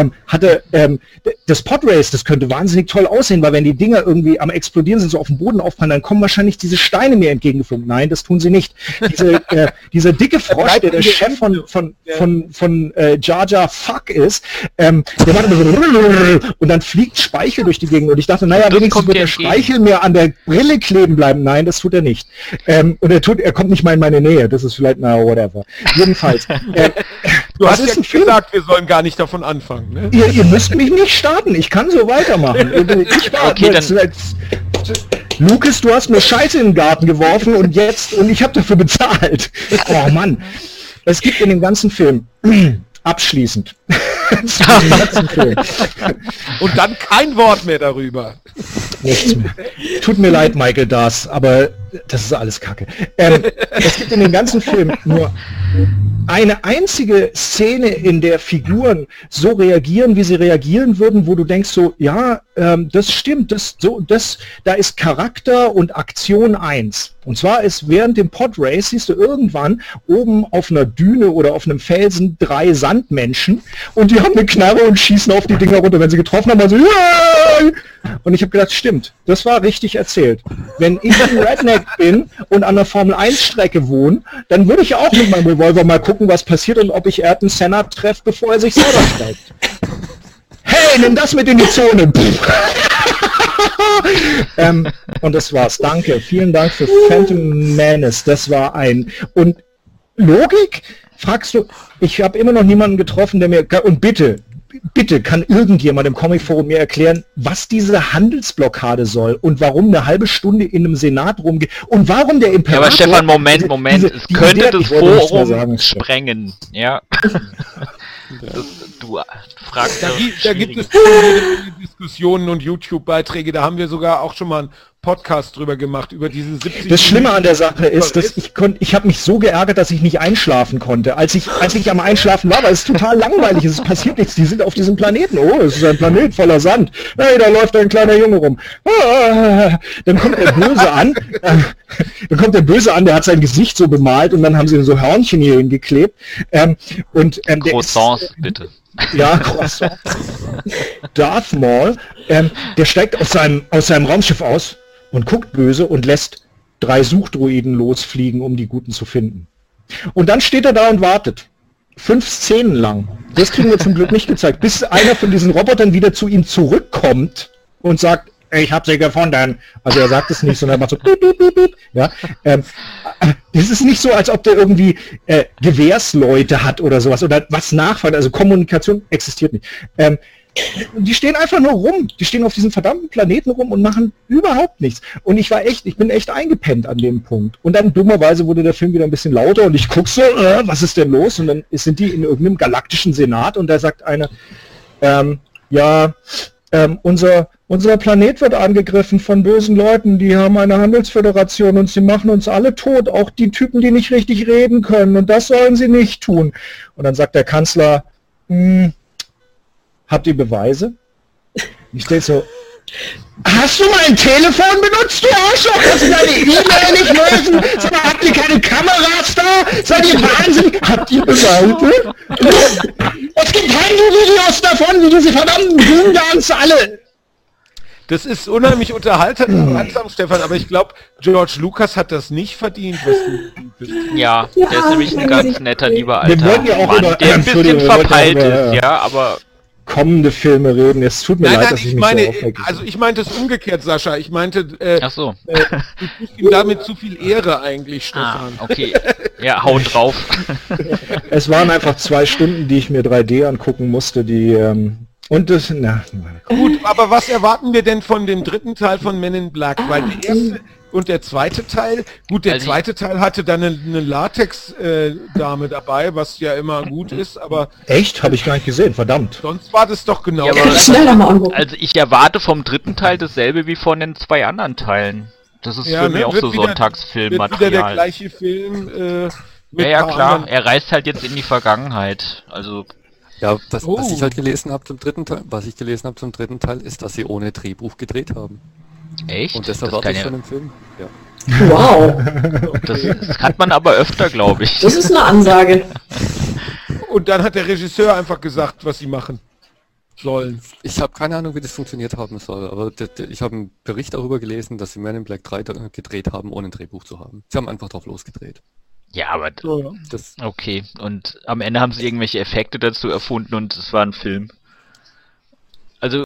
Das Podrace, das könnte wahnsinnig toll aussehen, weil wenn die Dinger irgendwie am Explodieren sind, so auf den Boden auffallen, dann kommen wahrscheinlich diese Steine mir entgegengeflogen. Nein, das tun sie nicht. Dieser dicke Frosch, der Chef von Jar Jar Fuck ist, der macht immer so und dann fliegt Speichel durch die Gegend und ich dachte, naja, wenigstens wird der Speichel mir an der Brille kleben bleiben. Nein, das tut er nicht. Und er kommt nicht mal in meine Nähe. Das ist vielleicht, na, whatever. Jedenfalls. Du hast ja gesagt, wir sollen gar nicht davon anfangen. Ne? Ihr müsst mich nicht starten. Ich kann so weitermachen. Lucas, du hast mir Scheiße in den Garten geworfen und ich habe dafür bezahlt. Oh Mann. Es gibt in dem ganzen Film Abschließend. Und dann kein Wort mehr darüber. Nichts mehr. Tut mir leid, Michael Dars, aber das ist alles Kacke. Es gibt in dem ganzen Film nur eine einzige Szene, in der Figuren so reagieren, wie sie reagieren würden, wo du denkst so, ja, das stimmt, da ist Charakter und Aktion eins. Und zwar ist während dem Podrace, siehst du irgendwann oben auf einer Düne oder auf einem Felsen 3 Sandmenschen und die haben eine Knarre und schießen auf die Dinger runter. Wenn sie getroffen haben, also ja! Und ich habe gedacht, stimmt, das war richtig erzählt. Wenn ich ein Redneck bin und an der Formel-1-Strecke wohne, dann würde ich auch mit meinem Revolver mal gucken, was passiert und ob ich Ayrton Senna treffe, bevor er sich selber steigt. Hey, nimm das mit in die Zone! Und das war's. Danke. Vielen Dank für Phantom Menace. Das war Und Logik? Fragst du, ich habe immer noch niemanden getroffen, der mir... Und bitte kann irgendjemand im Comicforum mir erklären, was diese Handelsblockade soll und warum eine halbe Stunde in einem Senat rumgeht und warum der Imperator... Ja, aber Stefan, Moment, es könnte das Forum sprengen, ja. Du fragst... Da gibt es Diskussionen und YouTube-Beiträge, da haben wir sogar auch schon mal einen Podcast drüber gemacht, über diese 70... Das Schlimme an der Sache ist, dass ich habe mich so geärgert, dass ich nicht einschlafen konnte. Als ich am Einschlafen war, weil es total langweilig ist, es passiert nichts, die sind auf diesem Planeten, oh, es ist ein Planet voller Sand, hey, da läuft ein kleiner Junge rum. Dann kommt der Böse an, der hat sein Gesicht so bemalt und dann haben sie so Hörnchen hier hingeklebt. Croissants, bitte. Ja, Croissant. Darth Maul, der steigt aus seinem Raumschiff aus und guckt böse und lässt 3 Suchdroiden losfliegen, um die Guten zu finden. Und dann steht er da und wartet. 5 Szenen lang. Das kriegen wir zum Glück nicht gezeigt. Bis einer von diesen Robotern wieder zu ihm zurückkommt und sagt, ich hab sie gefunden. Also er sagt es nicht, sondern er macht so piep, piep, piep, piep. Ja, das ist nicht so, als ob der irgendwie Gewehrsleute hat oder sowas oder was nachfragt. Also Kommunikation existiert nicht. Die stehen einfach nur rum. Die stehen auf diesem verdammten Planeten rum und machen überhaupt nichts. Und ich bin echt eingepennt an dem Punkt. Und dann dummerweise wurde der Film wieder ein bisschen lauter und ich guck so, was ist denn los? Und dann sind die in irgendeinem galaktischen Senat und da sagt einer, unser Planet wird angegriffen von bösen Leuten, die haben eine Handelsföderation und sie machen uns alle tot, auch die Typen, die nicht richtig reden können und das sollen sie nicht tun. Und dann sagt der Kanzler, habt ihr Beweise? Ich stehe so, hast du mein Telefon benutzt, du Arschloch? Kannst du deine E-Mail nicht lösen? Sag mal, habt ihr keine Kameras da? Seid ihr wahnsinnig? Habt ihr Beweise? Es gibt Videos davon, wie diese verdammten Gundans alle... Das ist unheimlich unterhaltsam, Stefan, aber ich glaube, George Lucas hat das nicht verdient, was du bist. Ja, der ist nämlich ein ganz netter, lieber alter ja auch Mann, der ein bisschen verpeilt ist, ja, aber... kommende Filme reden. Es tut mir leid, dass ich mich so aufrege. Also ich meinte es umgekehrt, Sascha. Ich meinte, ach so. Du tust ihm damit zu viel Ehre eigentlich, Stefan. Okay. Ja, haut drauf. Es waren einfach 2 Stunden, die ich mir 3D angucken musste, die und das, Gut, aber was erwarten wir denn von dem 3. Teil von Men in Black? Weil der erste und der 2. Teil, gut, der 2. Teil hatte dann eine Latex-Dame dabei, was ja immer gut ist, aber... Echt? Habe ich gar nicht gesehen, verdammt. Sonst war das doch genau... Ja, also ich erwarte vom 3. Teil dasselbe wie von den 2 anderen Teilen. Das ist für mich auch so Sonntagsfilmmaterial. Wieder der gleiche Film... ja, klar, er reist halt jetzt in die Vergangenheit, also... Ja, was ich halt gelesen habe zum 3. Teil, ist, dass sie ohne Drehbuch gedreht haben. Echt? Und das erwarte ich von dem Film. Ja. Wow. Das hat man aber öfter, glaube ich. Das ist eine Ansage. Und dann hat der Regisseur einfach gesagt, was sie machen sollen. Ich habe keine Ahnung, wie das funktioniert haben soll, aber ich habe einen Bericht darüber gelesen, dass sie Men in Black 3 gedreht haben, ohne ein Drehbuch zu haben. Sie haben einfach drauf losgedreht. Ja, aber okay. Und am Ende haben sie irgendwelche Effekte dazu erfunden und es war ein Film. Also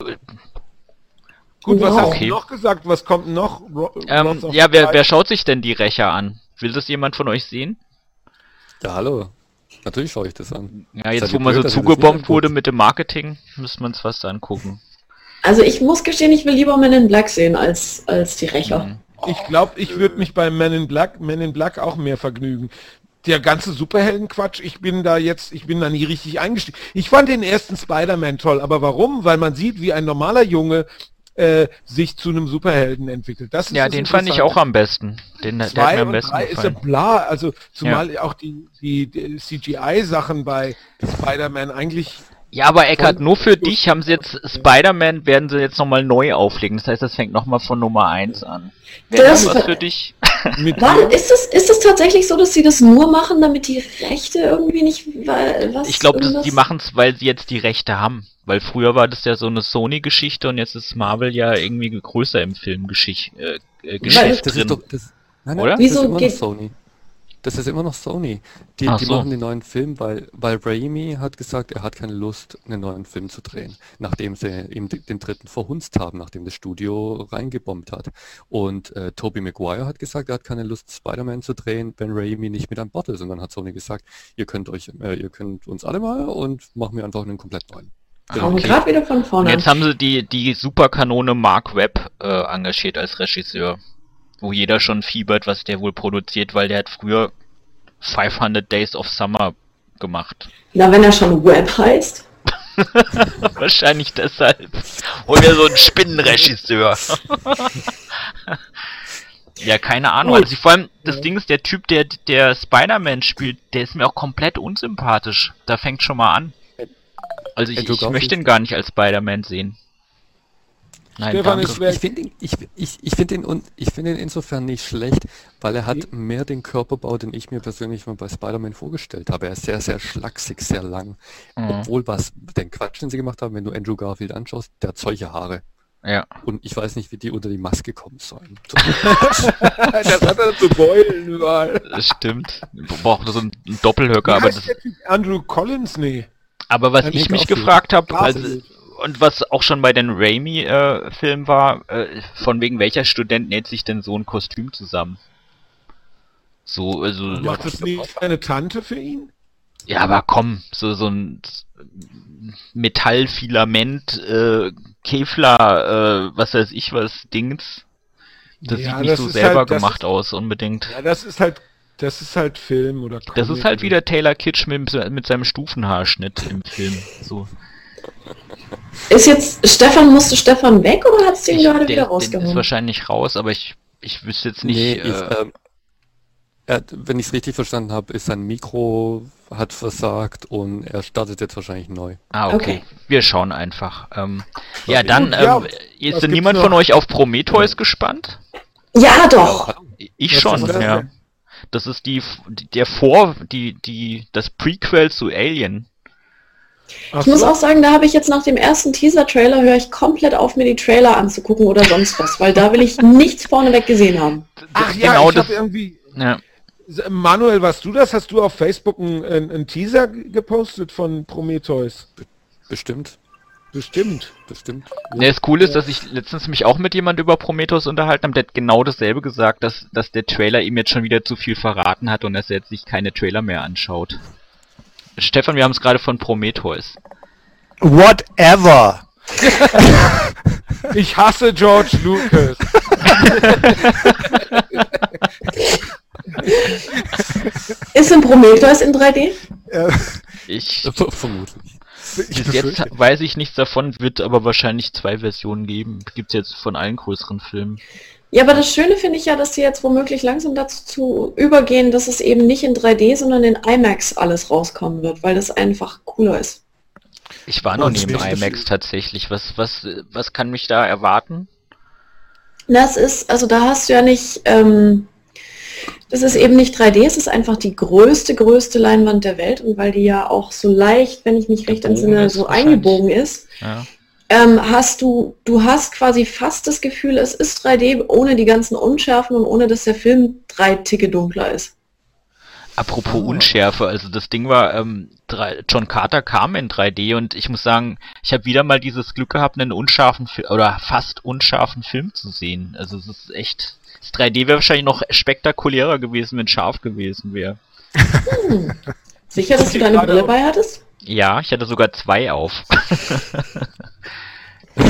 gut, was hast du noch gesagt? Was kommt noch? Ja, wer schaut sich denn die Rächer an? Will das jemand von euch sehen? Ja, hallo. Natürlich schaue ich das an. Ja, jetzt wo man so zugebombt wurde mit dem Marketing, müsste man es fast angucken. Also ich muss gestehen, ich will lieber Men in Black sehen als die Rächer. Ich glaube, ich würde mich bei Men in Black auch mehr vergnügen. der ganze Superheldenquatsch, ich bin da nie richtig eingestiegen. Ich fand den ersten Spider-Man toll, aber warum? Weil man sieht, wie ein normaler Junge sich zu einem Superhelden entwickelt. Das ist ja, den fand ich auch am besten. Der hat mir am besten gefallen. Ist ja bla, also zumal auch die CGI-Sachen bei Spider-Man eigentlich... Ja, aber Eckart, nur für dich haben sie jetzt Spider-Man, werden sie jetzt nochmal neu auflegen. Das heißt, das fängt nochmal von Nummer 1 an. Wäre das was für dich? Ist es tatsächlich so, dass sie das nur machen, damit die Rechte irgendwie nicht... Ich glaube, die machen es, weil sie jetzt die Rechte haben. Weil früher war das ja so eine Sony-Geschichte und jetzt ist Marvel ja irgendwie größer im Filmgeschäft drin. Oder? Das ist immer noch Sony. Das ist immer noch Sony. Die machen den neuen Film, weil Raimi hat gesagt, er hat keine Lust, einen neuen Film zu drehen, nachdem sie ihm den dritten verhunzt haben, nachdem das Studio reingebombt hat. Und Tobey Maguire hat gesagt, er hat keine Lust, Spider-Man zu drehen, wenn Raimi nicht mit an Bord ist. Und dann hat Sony gesagt, ihr könnt uns alle mal und machen wir einfach einen komplett neuen. Okay. Gerade wieder von vorne. Und jetzt haben sie die Superkanone Mark Webb engagiert als Regisseur, wo jeder schon fiebert, was der wohl produziert, weil der hat früher 500 Days of Summer gemacht. Na, wenn er schon Webb heißt. Wahrscheinlich deshalb. Hol mir so einen Spinnenregisseur. Ja, keine Ahnung. Also vor allem, das Ding ist, der Typ, der Spider-Man spielt, der ist mir auch komplett unsympathisch. Da fängt schon mal an. Also ich möchte ihn gar nicht als Spider-Man sehen. Nein, ich finde ihn insofern nicht schlecht, weil er hat mehr den Körperbau, den ich mir persönlich mal bei Spider-Man vorgestellt habe. Er ist sehr, sehr schlaksig, sehr lang. Obwohl den Quatsch, den sie gemacht haben, wenn du Andrew Garfield anschaust, der hat solche Haare. Ja. Und ich weiß nicht, wie die unter die Maske kommen sollen. Das hat er zu Beulen überall. Das stimmt. Braucht so einen Doppelhöcker. Aber das Andrew Collins, nee. Aber was ich mich gefragt habe, und was auch schon bei den Raimi-Filmen war, von wegen welcher Student näht sich denn so ein Kostüm zusammen? So, also... Macht das nicht eine Tante für ihn? Ja, aber komm, so ein Metallfilament, Kevlar, was weiß ich was, Dings. Das sieht nicht so selber halt, gemacht aus, unbedingt. Ja, das ist halt Film oder Comic. Das ist halt wieder Taylor Kitsch mit seinem Stufenhaarschnitt im Film. So. Ist jetzt musste Stefan weg oder hat es den gerade wieder rausgehauen? Der ist wahrscheinlich raus, aber ich wüsste jetzt nicht... wenn ich es richtig verstanden habe, ist sein Mikro hat versagt und er startet jetzt wahrscheinlich neu. Ah, okay. Wir schauen einfach. Ja, dann ist denn niemand von euch auf Prometheus gespannt? Ja, doch. Ich schon, ja. Das ist das Prequel zu Alien. Ich muss auch sagen, da habe ich jetzt nach dem ersten Teaser-Trailer, höre ich komplett auf, mir die Trailer anzugucken oder sonst was, weil da will ich nichts vorneweg gesehen haben. Ach ja, genau, ich habe irgendwie... Ja. Manuel, warst du das? Hast du auf Facebook einen Teaser gepostet von Prometheus? Bestimmt. Ja, das Coole ist, dass ich letztens mich auch mit jemand über Prometheus unterhalten habe, der hat genau dasselbe gesagt, dass der Trailer ihm jetzt schon wieder zu viel verraten hat und dass er jetzt sich keine Trailer mehr anschaut. Stefan, wir haben es gerade von Prometheus. Whatever! Ich hasse George Lucas. Ist ein Prometheus in 3D? Vermutlich. Bis jetzt weiß ich nichts davon, wird aber wahrscheinlich 2 Versionen geben. Gibt es jetzt von allen größeren Filmen. Ja, aber das Schöne finde ich ja, dass sie jetzt womöglich langsam dazu übergehen, dass es eben nicht in 3D, sondern in IMAX alles rauskommen wird, weil das einfach cooler ist. Ich war noch nie im IMAX tatsächlich. Was kann mich da erwarten? Das ist, also da hast du ja nicht, das ist eben nicht 3D, es ist einfach die größte Leinwand der Welt und weil die ja auch so leicht, wenn ich mich recht entsinne, so eingebogen ist, ja. Du hast quasi fast das Gefühl, es ist 3D ohne die ganzen Unschärfen und ohne, dass der Film 3 Ticke dunkler ist. Apropos Unschärfe, also das Ding war, John Carter kam in 3D und ich muss sagen, ich habe wieder mal dieses Glück gehabt, einen unscharfen oder fast unscharfen Film zu sehen. Also es ist echt, das 3D wäre wahrscheinlich noch spektakulärer gewesen, wenn es scharf gewesen wäre. Sicher, dass du deine Brille bei hattest? Ja, ich hatte sogar 2 auf.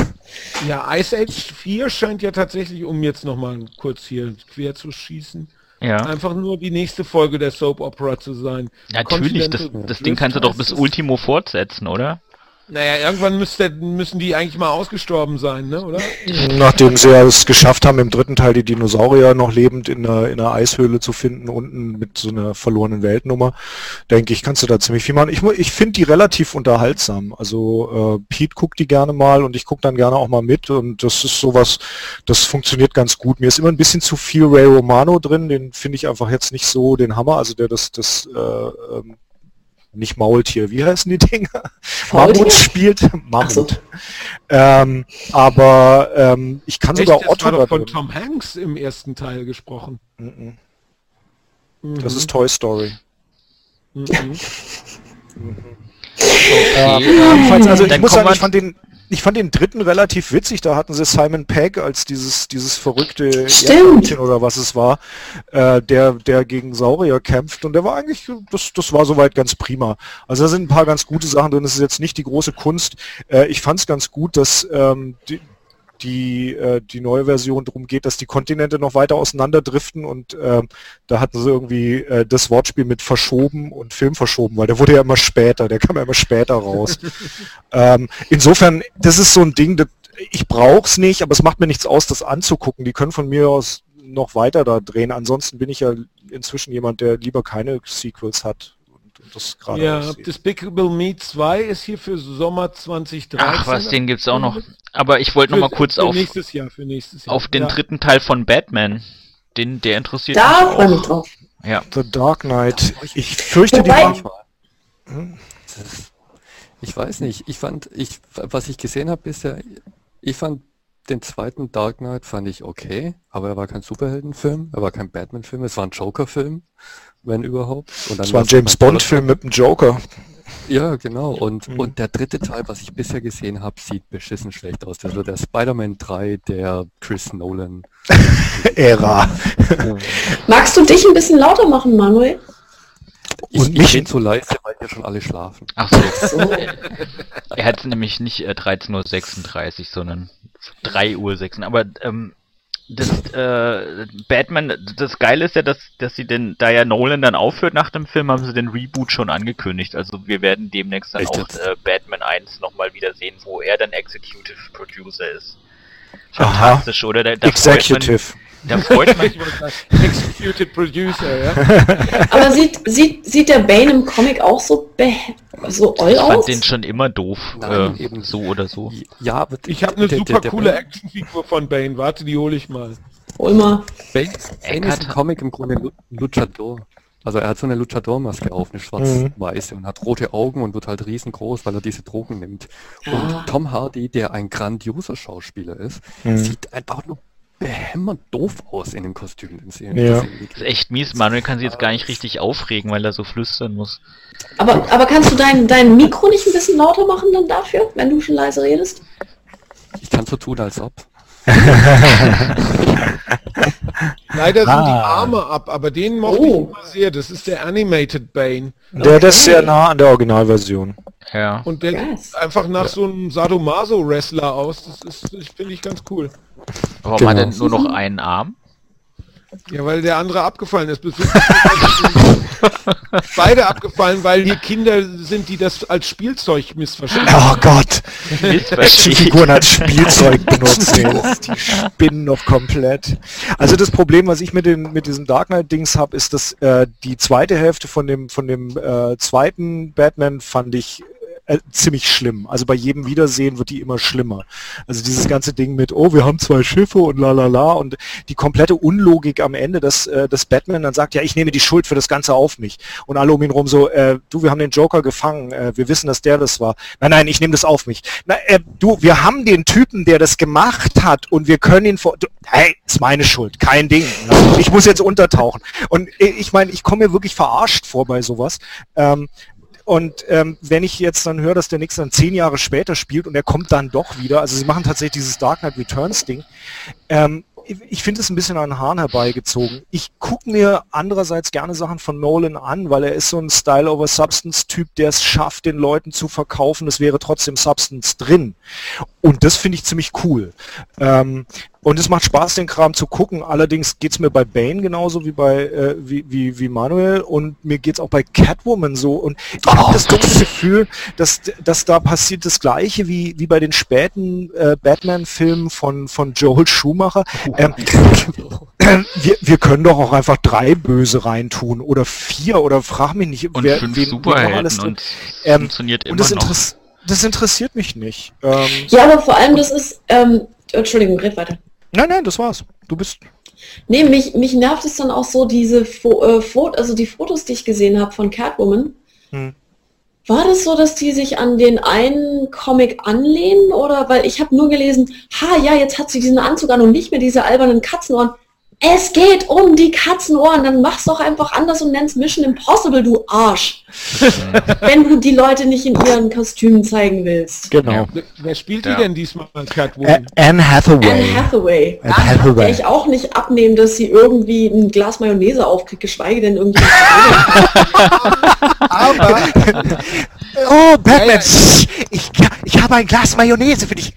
Ja, Ice Age 4 scheint ja tatsächlich, um jetzt nochmal kurz hier quer zu schießen, Ja. Einfach nur die nächste Folge der Soap Opera zu sein. Natürlich, das Ding kannst du doch bis Ultimo fortsetzen, oder? Naja, irgendwann müssen die eigentlich mal ausgestorben sein, ne, oder? Nachdem sie ja es geschafft haben, im dritten Teil die Dinosaurier noch lebend in einer Eishöhle zu finden, unten mit so einer verlorenen Weltnummer, denke ich, kannst du da ziemlich viel machen. Ich finde die relativ unterhaltsam. Also Pete guckt die gerne mal und ich gucke dann gerne auch mal mit und das ist sowas, das funktioniert ganz gut. Mir ist immer ein bisschen zu viel Ray Romano drin, den finde ich einfach jetzt nicht so den Hammer, also der nicht Maultier, wie heißen die Dinger? Mammut spielt. Mammut. So. Aber ich kann sogar Otto... Das war doch von Tom Hanks im ersten Teil gesprochen. Das ist Toy Story. Okay, also ich muss sagen, ich fand den dritten relativ witzig, da hatten sie Simon Pegg als dieses verrückte Erdmännchen oder was es war, der gegen Saurier kämpft und der war eigentlich, das war soweit ganz prima. Also da sind ein paar ganz gute Sachen drin, das ist jetzt nicht die große Kunst. Ich fand es ganz gut, dass die neue Version darum geht, dass die Kontinente noch weiter auseinanderdriften und da hatten sie irgendwie das Wortspiel mit verschoben und Film verschoben, weil der wurde ja immer später, der kam ja immer später raus. Insofern, das ist so ein Ding, ich brauch's nicht, aber es macht mir nichts aus, das anzugucken. Die können von mir aus noch weiter da drehen. Ansonsten bin ich ja inzwischen jemand, der lieber keine Sequels hat. Das ja, Despicable Me 2 ist hier für Sommer 2013. Ach was, den gibt's auch noch. Aber ich wollte noch mal kurz auf nächstes Jahr. Auf den dritten Teil von Batman. Der interessiert mich auch. Da freue ich mich drauf. Ja. The Dark Knight. Ich fürchte die manchmal. Ich weiß nicht. Was ich gesehen habe bisher, ich fand den zweiten Dark Knight fand ich okay, aber er war kein Superheldenfilm, er war kein Batman-Film, es war ein Joker-Film, wenn überhaupt. Und dann es war ein James Bond-Film mit einem Joker. Ja, genau. Und der dritte Teil, was ich bisher gesehen habe, sieht beschissen schlecht aus. Also der Spider-Man 3, der Chris Nolan Ära. Magst du dich ein bisschen lauter machen, Manuel? Ich bin so leise, weil hier schon alle schlafen. Ach so. Er hat nämlich nicht 13:36 Uhr, sondern 3:06 Uhr. Aber Batman, das Geile ist ja, dass sie da ja Nolan dann aufhört nach dem Film, haben sie den Reboot schon angekündigt. Also wir werden demnächst dann auch Batman 1 nochmal wieder sehen, wo er dann Executive Producer ist. Fantastisch, oder? Executive. Da freut man sich. Executed Producer, ja. Aber sieht der Bane im Comic auch so oll aus? Ich fand den schon immer doof. Nein, eben so oder so. Ja, ich habe eine super coole Actionfigur von Bane. Warte, die hole ich mal. Hol mal. Bane ist im Comic im Grunde Luchador. Also er hat so eine Luchador-Maske auf, eine schwarz-weiße und hat rote Augen und wird halt riesengroß, weil er diese Drogen nimmt. Und Tom Hardy, der ein grandioser Schauspieler ist, sieht einfach nur behämmert doof aus in dem Kostüm. Das ist echt mies. Manuel kann sich jetzt gar nicht richtig aufregen, weil er so flüstern muss. Aber kannst du dein Mikro nicht ein bisschen lauter machen dann dafür, wenn du schon leise redest? Ich kann so tun, als ob. Leider sind die Arme ab, aber den mochte ich immer sehr. Das ist der Animated Bane. Der ist sehr nah an der Originalversion. Ja. Und der sieht einfach nach so einem Sadomaso-Wrestler aus. Das finde ich ganz cool. Warum hat er nur noch einen Arm? Ja, weil der andere abgefallen ist. Beide abgefallen, weil hier Kinder sind, die das als Spielzeug missverstehen. Oh Gott! Actionfiguren als Spielzeug benutzen. Die spinnen noch komplett. Also das Problem, was ich mit diesem Dark Knight-Dings habe, ist, dass die zweite Hälfte von dem zweiten Batman fand ich ziemlich schlimm. Also bei jedem Wiedersehen wird die immer schlimmer. Also dieses ganze Ding mit, wir haben 2 Schiffe und lalala und die komplette Unlogik am Ende, dass Batman dann sagt, ja, ich nehme die Schuld für das Ganze auf mich. Und alle um ihn rum so, wir haben den Joker gefangen, wir wissen, dass der das war. Nein, ich nehme das auf mich. Wir haben den Typen, der das gemacht hat und wir können ihn hey, ist meine Schuld, kein Ding. Ich muss jetzt untertauchen. Und ich meine, ich komme mir wirklich verarscht vor bei sowas. Und wenn ich jetzt dann höre, dass der Nix dann 10 Jahre später spielt und er kommt dann doch wieder, also sie machen tatsächlich dieses Dark Knight Returns Ding, ich finde es ein bisschen an den Haaren herbeigezogen. Ich gucke mir andererseits gerne Sachen von Nolan an, weil er ist so ein Style-over-Substance-Typ, der es schafft, den Leuten zu verkaufen, es wäre trotzdem Substance drin. Und das finde ich ziemlich cool. Und es macht Spaß, den Kram zu gucken. Allerdings geht's mir bei Bane genauso wie bei wie Manuel, und mir geht's auch bei Catwoman so. Und ich habe das dunkle Gefühl, dass da passiert das Gleiche wie bei den späten Batman-Filmen von Joel Schumacher. Wir können doch auch einfach 3 Böse reintun oder 4 oder frag mich nicht. Und 5 Superhelden und funktioniert immer noch. Das interessiert mich nicht. Ja, aber vor allem das ist... Entschuldigung, red weiter. Nein, das war's. Du bist... Nee, mich nervt es dann auch so, diese also die Fotos, die ich gesehen habe von Catwoman. War das so, dass die sich an den einen Comic anlehnen? Oder, weil ich habe nur gelesen, jetzt hat sie diesen Anzug an und nicht mehr diese albernen Katzenohren. Es geht um die Katzenohren, dann mach's doch einfach anders und nenn's Mission Impossible, du Arsch. Wenn du die Leute nicht in ihren Kostümen zeigen willst. Genau. Ja. Wer spielt die denn diesmal als Catwoman? Anne Hathaway. Anne Hathaway. Der ich auch nicht abnehmen, dass sie irgendwie ein Glas Mayonnaise aufkriegt, geschweige denn irgendwie... Aber... Oh, Batman, ich habe ein Glas Mayonnaise für dich.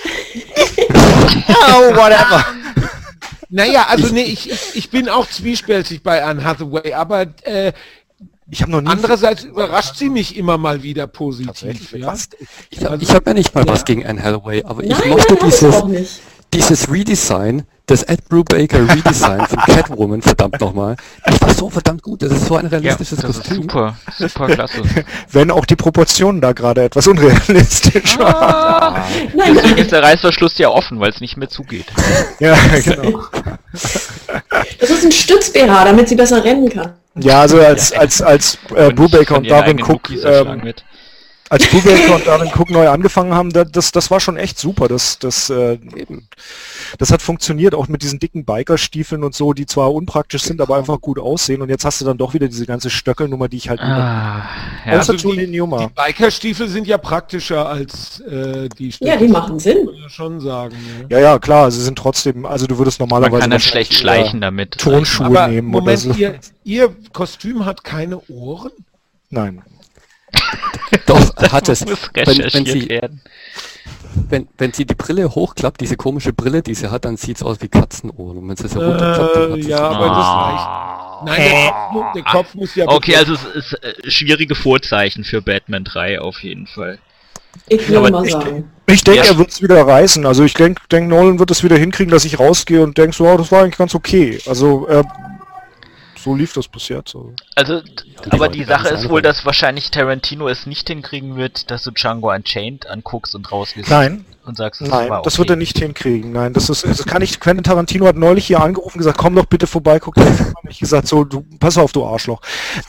Oh, whatever. Naja, also ich bin auch zwiespältig bei Anne Hathaway, aber ich habe noch nie... Andererseits überrascht sie mich immer mal wieder positiv. Ja? Ich hab ja nicht mal was gegen Anne Hathaway, aber ich Nein, mochte auch nicht. dieses Redesign, das Ed Brubaker Redesign von Catwoman, verdammt nochmal. Das war so verdammt gut, das ist so ein realistisches Kostüm. Ist super klasse. Wenn auch die Proportionen da gerade etwas unrealistisch waren. Deswegen ist der Reißverschluss ja offen, weil es nicht mehr zugeht. Ja, genau. Das ist ein Stütz-BH, damit sie besser rennen kann. Ja, also als Brubaker und Darwin Cook als Brubaker und Darwin Cook neu angefangen haben, das war schon echt super. Das hat funktioniert, auch mit diesen dicken Bikerstiefeln und so, die zwar unpraktisch sind, aber einfach gut aussehen. Und jetzt hast du dann doch wieder diese ganze Stöckelnummer, die ich halt also die Bikerstiefel sind ja praktischer als die Stiefel. Ja, die machen Sinn. Würde ich schon sagen. Ja, klar, sie sind trotzdem, also du würdest normalerweise... Man kann dann schlecht schleichen damit. Tonschuhe aber nehmen Moment, oder so. Ihr Kostüm hat keine Ohren? Nein. Doch, hat es. Muss recherchiert werden. Wenn sie die Brille hochklappt, diese komische Brille, die sie hat, dann sieht's aus wie Katzenohren. Und wenn sie so runterklappt, dann hat sie aber das reicht. Nein, der Kopf muss ja... Okay, also es ist schwierige Vorzeichen für Batman 3 auf jeden Fall. Ich will mal sagen. Ich denke, er wird es wieder reißen. Also ich denke, Nolan wird es wieder hinkriegen, dass ich rausgehe und denke, so, das war eigentlich ganz okay. Also so lief das bis jetzt. Also, aber die Sache ist wohl, dass wahrscheinlich Tarantino es nicht hinkriegen wird, dass du Django Unchained anguckst und rausgehst. Nein. Und sagst, das Nein, war okay. Das wird er nicht hinkriegen. Nein, das kann ich. Quentin Tarantino hat neulich hier angerufen und gesagt, komm doch bitte vorbei, guck dir den Film an. Ich gesagt, so, pass auf, du Arschloch.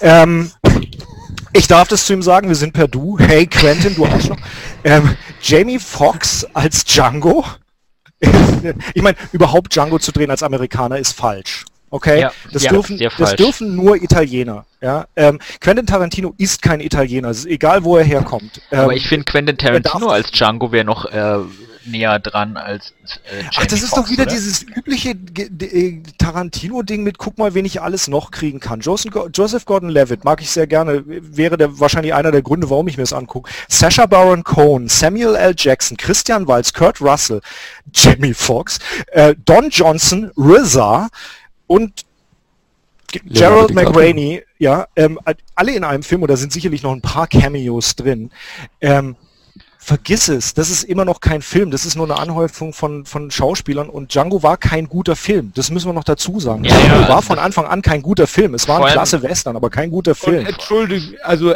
Ich darf das zu ihm sagen, wir sind per Du. Hey Quentin, du Arschloch. Jamie Foxx als Django. Ich meine, überhaupt Django zu drehen als Amerikaner ist falsch. Okay, ja, das dürfen nur Italiener. Ja? Quentin Tarantino ist kein Italiener, es ist egal, wo er herkommt. Aber ich finde, Quentin Tarantino als Django wäre noch näher dran als Jamie Ach, das ist Foxx, doch wieder oder? dieses übliche Tarantino-Ding mit guck mal, wen ich alles noch kriegen kann. Joseph Gordon-Levitt mag ich sehr gerne, wäre wahrscheinlich einer der Gründe, warum ich mir das angucke. Sacha Baron Cohen, Samuel L. Jackson, Christian Waltz, Kurt Russell, Jamie Foxx, Don Johnson, RZA und Gerald McRaney, ja, alle in einem Film, oder sind sicherlich noch ein paar Cameos drin. Vergiss es, das ist immer noch kein Film, das ist nur eine Anhäufung von Schauspielern, und Django war kein guter Film, das müssen wir noch dazu sagen. Ja, Django war von Anfang an kein guter Film, es war ein klasse Western, aber kein guter Film. Entschuldigung, also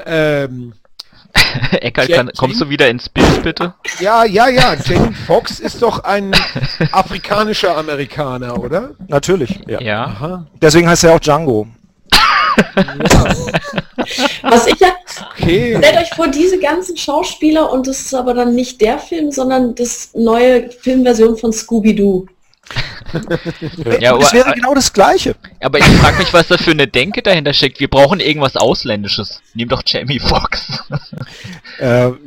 Eckart, kommst du wieder ins Bild, bitte? Ja, Jamie Foxx ist doch ein afrikanischer Amerikaner, oder? Natürlich, ja. Ja. Deswegen heißt er auch Django. Was ich ja... Okay. Stellt euch vor, diese ganzen Schauspieler, und das ist aber dann nicht der Film, sondern das neue Filmversion von Scooby-Doo. Ja, es wäre genau das Gleiche. Aber ich frage mich, was da für eine Denke dahinter steckt. Wir brauchen irgendwas Ausländisches. Nimm doch Jamie Foxx. Ich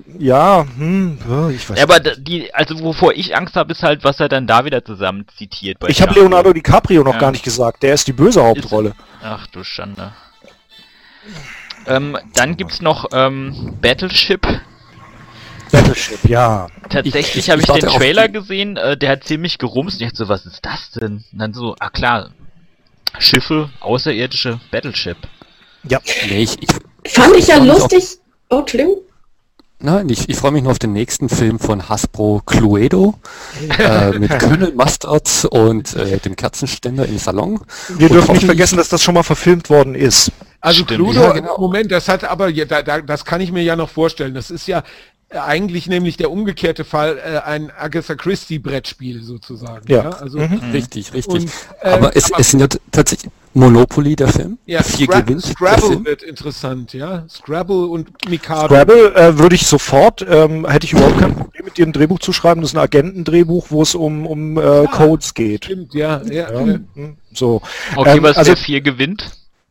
weiß Aber also wovor ich Angst habe, ist halt, was er dann da wieder zusammen zitiert. Ich habe Leonardo DiCaprio noch gar nicht gesagt. Der ist die böse Hauptrolle. Ach du Schande. Dann gibt's noch Battleship. Battleship, ja. Tatsächlich habe ich den Trailer gesehen, der hat ziemlich gerumst. Ich dachte so, was ist das denn? Und dann so, klar, Schiffe, außerirdische Battleship. Ja. Nee, Fand ich ja lustig. Oh, Entschuldigung. Nein, ich freue mich nur auf den nächsten Film von Hasbro Cluedo mit Colonel Mustard und dem Kerzenständer im Salon. Wir dürfen nicht vergessen, dass das schon mal verfilmt worden ist. Also Stimmt. Cluedo, Ja, genau. Moment, das hat aber, das kann ich mir ja noch vorstellen. Das ist ja eigentlich nämlich der umgekehrte Fall, ein Agatha Christie Brettspiel sozusagen. Ja. Also, Richtig. Und, aber es sind ja tatsächlich Monopoly, der Film. ja, gewinnt der Scrabble Film. wird interessant, ja. Scrabble und Mikado. Scrabble würde ich sofort, hätte ich überhaupt kein Problem mit dir ein Drehbuch zu schreiben. Das ist ein Agentendrehbuch, wo es um Codes geht. Stimmt, ja. So. Okay, was also, der 4 gewinnt?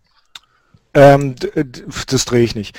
das drehe ich nicht.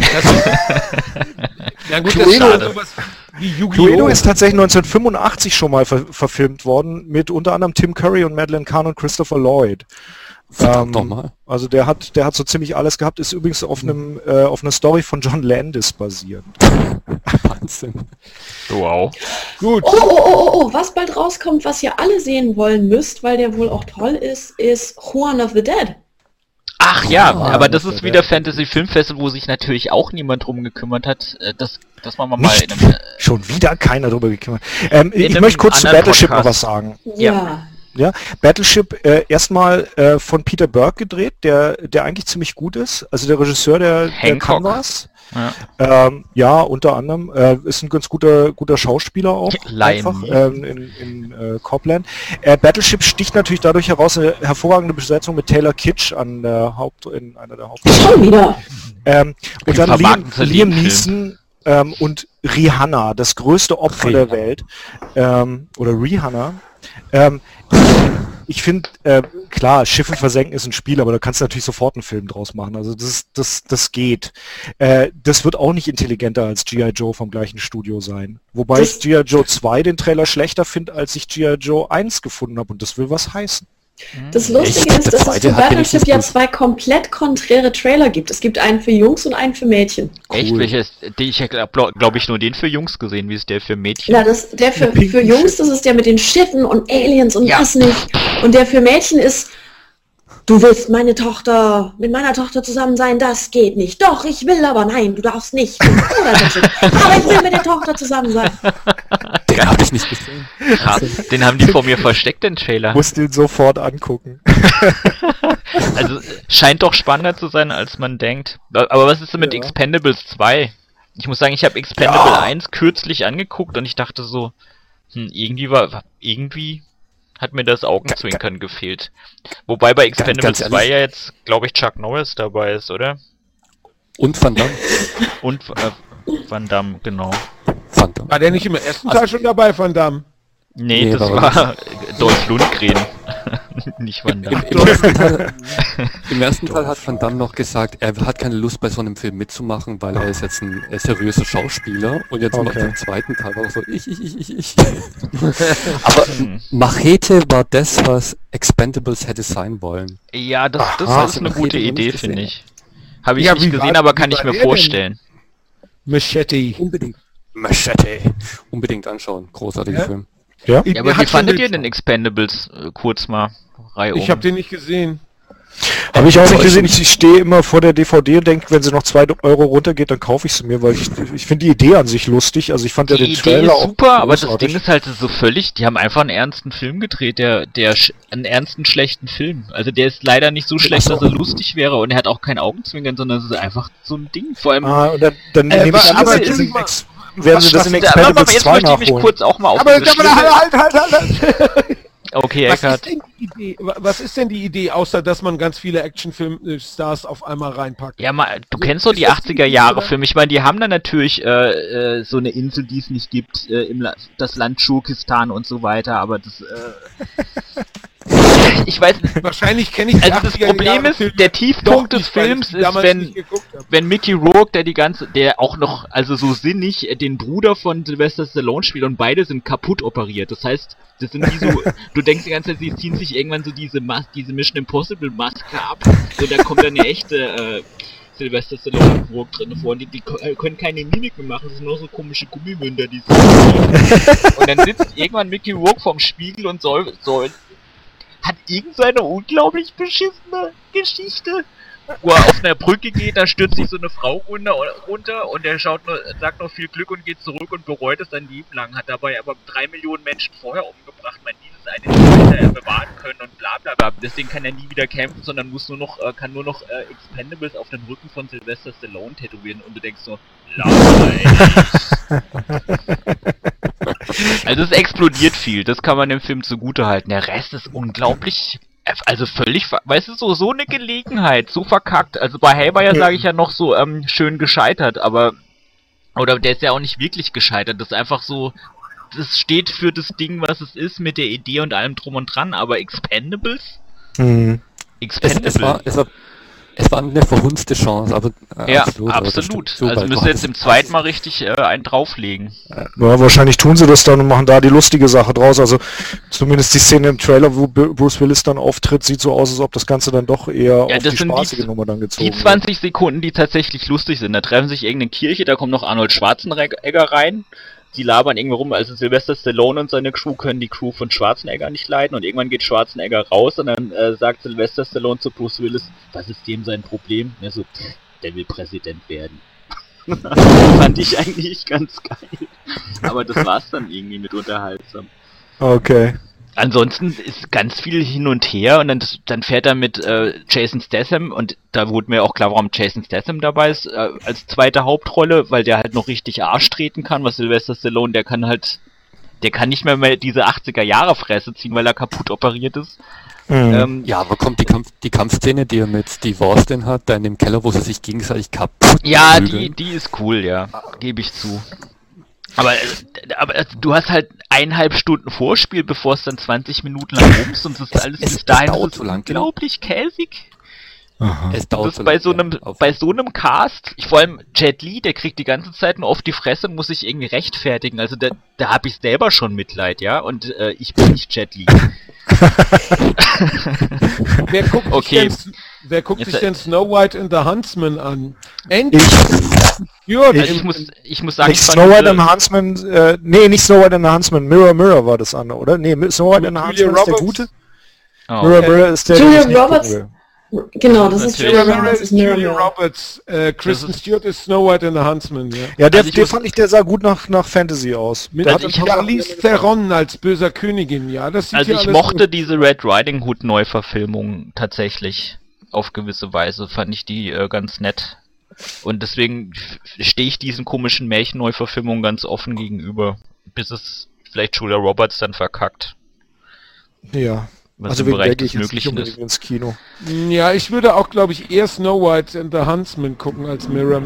Ja gut, Cluedo- das ist sowas wie Cluedo Yu-Gi-Oh! ist tatsächlich 1985 schon mal verfilmt worden, mit unter anderem Tim Curry und Madeleine Kahn und Christopher Lloyd. Verdammt nochmal. Also der hat so ziemlich alles gehabt, ist übrigens auf einer Story von John Landis basiert. Wahnsinn. Wow. Gut. Oh, was bald rauskommt, was ihr alle sehen wollen müsst, weil der wohl auch toll ist Juan of the Dead. Ach ja, Ah, aber das das ist wär wieder der- Fantasy Filmfestival, wo sich natürlich auch niemand drum gekümmert hat. Das machen wir mal Nicht in einem, schon wieder keiner drüber gekümmert. Ich einem möchte kurz zu anderen Battleship noch Podcast. was sagen. Ja. Ja, Battleship erstmal von Peter Berg gedreht, der eigentlich ziemlich gut ist. Also der Regisseur, der Hancock. kann was. Ja. Ja, unter anderem ist ein ganz guter Schauspieler auch. Leih Einfach, mir. in Copland. Battleship sticht natürlich dadurch heraus, eine hervorragende Besetzung mit Taylor Kitsch in einer der Hauptrollen. Schon wieder. Und dann vermarkten sie Liam den Neeson und Rihanna, das größte Opfer der Welt. Oder Rihanna. Ich finde, klar, Schiffe versenken ist ein Spiel, aber da kannst du natürlich sofort einen Film draus machen. Also das geht. Das wird auch nicht intelligenter als G.I. Joe vom gleichen Studio sein. Wobei ich G.I. Joe 2 den Trailer schlechter finde, als ich G.I. Joe 1 gefunden habe. Und das will was heißen. Das Lustige Echt? ist, Der dass es zweite für hat Battleship wenigstens ja gut. 2 komplett konträre Trailer gibt. Es gibt einen für Jungs und einen für Mädchen. Echt? Cool. Welches? Ich glaube ich nur den für Jungs gesehen, wie ist der für Mädchen? Ja, der für pinken Jungs, das ist der mit den Schiffen und Aliens und Ja. das nicht. Und der für Mädchen ist, du willst mit meiner Tochter zusammen sein, das geht nicht. Doch, ich will, aber nein, du darfst nicht. Aber ich will mit der Tochter zusammen sein. Den habe ich nicht gesehen. Krass, den haben die vor mir versteckt, den Trailer. Musst den sofort angucken. Also scheint doch spannender zu sein, als man denkt. Aber was ist denn mit Expendables 2? Ich muss sagen, ich habe Expendable 1 kürzlich angeguckt und ich dachte so, irgendwie hat mir das Augenzwinkern gefehlt. Wobei bei Expendables ganz 2 ehrlich. ja jetzt, glaube ich, Chuck Norris dabei ist, oder? Und Van Damme. Und Van Damme, genau. Van Damme. War der nicht im ersten Teil schon dabei, Van Damme? Nee, Nee, das warum war Dolph Lundgren. Nicht Van Damme. Im ersten Teil hat Van Damme noch gesagt, er hat keine Lust bei so einem Film mitzumachen, weil er ist jetzt ein seriöser Schauspieler und jetzt macht er im zweiten Teil auch so ich. Aber Machete war das, was Expendables hätte sein wollen. Ja, das Aha. ist eine gute Machete Idee, nicht finde gesehen. ich. Habe ich Ja, nicht wie gesehen, war- aber wie kann ich war mir der denn? vorstellen. Machete. Unbedingt. Machete. Unbedingt anschauen. Großartiger Ja? Film. Ja? Ja, aber wie Hat schon fandet ihr den- denn Expendables kurz mal reihum? Ich habe den nicht gesehen. Habe ich auch nicht gesehen. Ich stehe immer vor der DVD und denke, wenn sie noch 2 Euro runtergeht, dann kaufe ich sie mir, weil ich finde die Idee an sich lustig. Also ich fand ja Die den Idee Trailer ist auch super, aber das großartig. Ding ist halt so völlig, die haben einfach einen ernsten Film gedreht, einen ernsten, schlechten Film. Also der ist leider nicht so schlecht, dass er lustig wäre und er hat auch kein Augenzwinkern, sondern es ist einfach so ein Ding. Vor allem, Und dann nehme ich an, aber dass ist sie mal- werden sie das in Expendables jetzt 2 möchte ich mich nachholen. kurz auch mal auf Aber diese Stimme- halt! Okay, Was Eckart. ist denn die Idee? Was ist denn die Idee, außer dass man ganz viele Actionfilm-Stars auf einmal reinpackt? Ja, du kennst doch die Ist das die 80er Jahre Idee, Filme. Ich meine, die haben dann natürlich so eine Insel, die es nicht gibt, das Land Schurkistan und so weiter, aber das ich weiß nicht. Wahrscheinlich kenne ich die Also das 80er Problem Jahre ist, Filme der Tiefpunkt doch des nicht, weil ich Films die ist, damals nicht geguckt habe. wenn Mickey Rourke, der auch noch, also so sinnig, den Bruder von Sylvester Stallone spielt und beide sind kaputt operiert. Das heißt, das sind die so, du denkst die ganze Zeit, sie ziehen sich irgendwann so diese Mission Impossible Maske ab. So, da kommt dann eine echte Sylvester Stallone Burg drin vor und die können keine Mimik mehr machen, das sind nur so komische Gummimünder, die sind. Und dann sitzt irgendwann Mickey Rourke vorm Spiegel und hat irgend so eine unglaublich beschissene Geschichte, wo er auf einer Brücke geht, da stürzt sich so eine Frau runter und er sagt noch viel Glück und geht zurück und bereut es sein Leben lang, hat dabei aber 3 Millionen Menschen vorher umgebracht, dieses eine Leben hätte er bewahren können und bla bla bla. Deswegen kann er nie wieder kämpfen, sondern kann nur noch Expendables auf den Rücken von Sylvester Stallone tätowieren und du denkst so, also es explodiert viel, das kann man dem Film zugute halten. Der Rest ist unglaublich, also völlig, weißt du, so eine Gelegenheit, so verkackt. Also bei Haywire sage ich ja noch so schön gescheitert, oder der ist ja auch nicht wirklich gescheitert, das ist einfach so, das steht für das Ding, was es ist, mit der Idee und allem drum und dran, aber Expendables? Es war eine verhunzte Chance, aber ja, absolut. Also müssen jetzt im zweiten Mal richtig einen drauflegen. Ja, wahrscheinlich tun sie das dann und machen da die lustige Sache draus. Also zumindest die Szene im Trailer, wo Bruce Willis dann auftritt, sieht so aus, als ob das Ganze dann doch eher auf die spaßige Nummer dann gezogen wird. Die 20 Sekunden, die tatsächlich lustig sind. Da treffen sich irgendeine Kirche, da kommt noch Arnold Schwarzenegger rein. Die labern irgendwo rum, also Sylvester Stallone und seine Crew können die Crew von Schwarzenegger nicht leiden und irgendwann geht Schwarzenegger raus und dann sagt Sylvester Stallone zu Bruce Willis, was ist dem sein Problem? Und er so, der will Präsident werden. Das fand ich eigentlich ganz geil. Aber das war's dann irgendwie mit unterhaltsam. Okay. Ansonsten ist ganz viel hin und her und dann fährt er mit Jason Statham und da wurde mir auch klar, warum Jason Statham dabei ist, als zweite Hauptrolle, weil der halt noch richtig Arsch treten kann, was Sylvester Stallone, der kann nicht mehr diese 80er-Jahre-Fresse ziehen, weil er kaputt operiert ist. Ja, aber kommt die Kampfszene, die er mit Steve Austin hat, da in dem Keller, wo sie sich gegenseitig kaputt ja, die ist cool, ja, gebe ich zu. Aber du hast halt 1,5 Stunden Vorspiel, bevor es dann 20 Minuten lang rumst und es ist alles bis dahin dauert so lang, unglaublich käsig. Es dauert das so bei lang, bei so einem Cast, vor allem Jet Li, der kriegt die ganze Zeit nur auf die Fresse und muss sich irgendwie rechtfertigen. Also da habe ich selber schon Mitleid, ja, und ich bin nicht Jet Li. Wer guckt sich denn Snow White and the Huntsman an? Ich muss sagen, nicht Snow White and the Huntsman, nicht Snow White and the Huntsman, Mirror war das andere, oder? Nee, Snow White and the Huntsman ist der gute. Oh. Mirror ist der Julia Roberts. Genau, das ist Julia Julia Roberts. Kristen Stewart ist Snow White and the Huntsman, ja. Ja, der fand ich, der sah gut nach Fantasy aus. Mit Charlize Theron als böser Königin, ja. Das sieht ich mochte diese Red Riding Hood Neuverfilmung tatsächlich. Auf gewisse Weise fand ich die ganz nett. Und deswegen stehe ich diesen komischen Märchen-Neuverfilmungen ganz offen gegenüber. Bis es vielleicht Julia Roberts dann verkackt. Ja. Was also im Bereich des ich Möglichen ist. ins Kino. Ja, ich würde auch, glaube ich, eher Snow White and the Huntsman gucken als Mirror.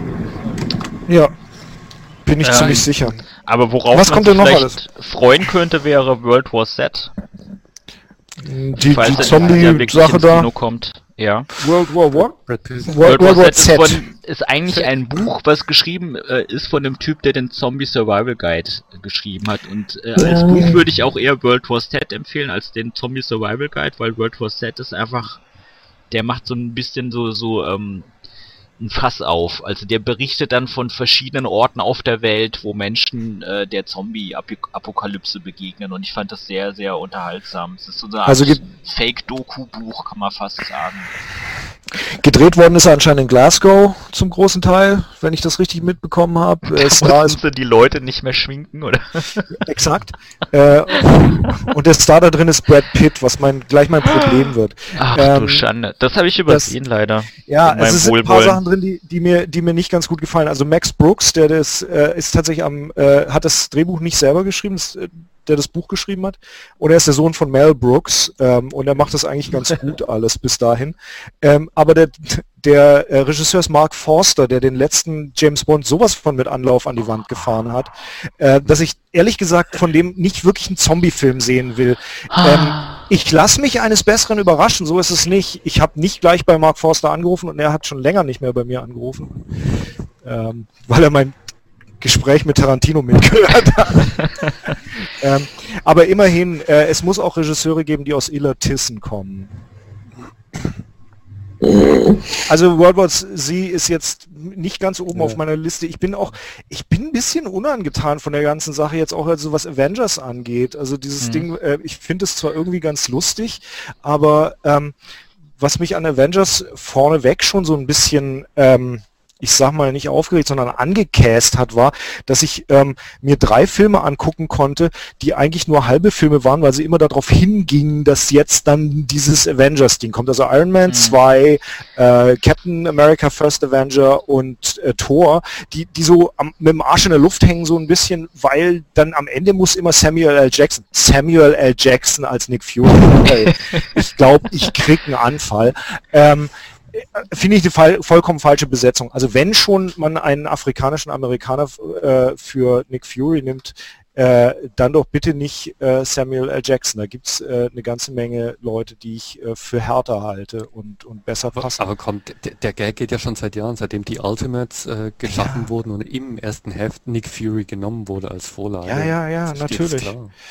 Ja. Bin ich ziemlich sicher. Aber worauf was man kommt sich denn noch vielleicht freuen könnte, wäre World War Z. Die Zombie-Sache da. Kino kommt. Ja. World War What? World War Z ist eigentlich ein Buch, was geschrieben ist von dem Typ, der den Zombie Survival Guide geschrieben hat. Und als Buch würde ich auch eher World War Z empfehlen als den Zombie Survival Guide, weil World War Z ist einfach, der macht so ein bisschen so ein Fass auf. Also der berichtet dann von verschiedenen Orten auf der Welt, wo Menschen der Zombie-Apokalypse begegnen und ich fand das sehr, sehr unterhaltsam. Es ist so eine Art Fake-Doku-Buch, kann man fast sagen. Gedreht worden ist er anscheinend in Glasgow zum großen Teil, wenn ich das richtig mitbekommen habe. Mussten die Leute nicht mehr schminken, oder? Exakt. Und der Star da drin ist Brad Pitt, was gleich mein Problem wird. Ach du Schande, das habe ich übersehen leider. Ja, es sind ein paar Sachen drin, die mir nicht ganz gut gefallen. Also Max Brooks, der ist tatsächlich hat das Drehbuch nicht selber geschrieben, der das Buch geschrieben hat. Und er ist der Sohn von Mel Brooks und er macht das eigentlich ganz gut alles bis dahin. Aber der Regisseur ist Mark Forster, der den letzten James Bond sowas von mit Anlauf an die Wand gefahren hat, dass ich ehrlich gesagt von dem nicht wirklich einen Zombie-Film sehen will. Ich lasse mich eines Besseren überraschen, so ist es nicht. Ich habe nicht gleich bei Mark Forster angerufen und er hat schon länger nicht mehr bei mir angerufen, weil er mein Gespräch mit Tarantino mitgehört hat. Aber immerhin, es muss auch Regisseure geben, die aus Illertissen kommen. Also World War Z ist jetzt nicht ganz oben auf meiner Liste. Ich bin ein bisschen unangetan von der ganzen Sache jetzt auch, also was Avengers angeht. Also dieses Ding, ich finde es zwar irgendwie ganz lustig, aber was mich an Avengers vorneweg schon so ein bisschen ich sag mal nicht aufgeregt, sondern angekäst hat, war, dass ich mir 3 Filme angucken konnte, die eigentlich nur halbe Filme waren, weil sie immer darauf hingingen, dass jetzt dann dieses Avengers-Ding kommt. Also Iron Man 2, Captain America First Avenger und Thor, die so mit dem Arsch in der Luft hängen so ein bisschen, weil dann am Ende muss immer Samuel L. Jackson als Nick Fury. Ich glaube, ich krieg einen Anfall. Finde ich eine vollkommen falsche Besetzung. Also wenn schon man einen afrikanischen Amerikaner für Nick Fury nimmt, dann doch bitte nicht Samuel L. Jackson. Da gibt es eine ganze Menge Leute, die ich für härter halte und besser passen. Aber komm, der Gag geht ja schon seit Jahren, seitdem die Ultimates geschaffen wurden und im ersten Heft Nick Fury genommen wurde als Vorlage. Ja, natürlich.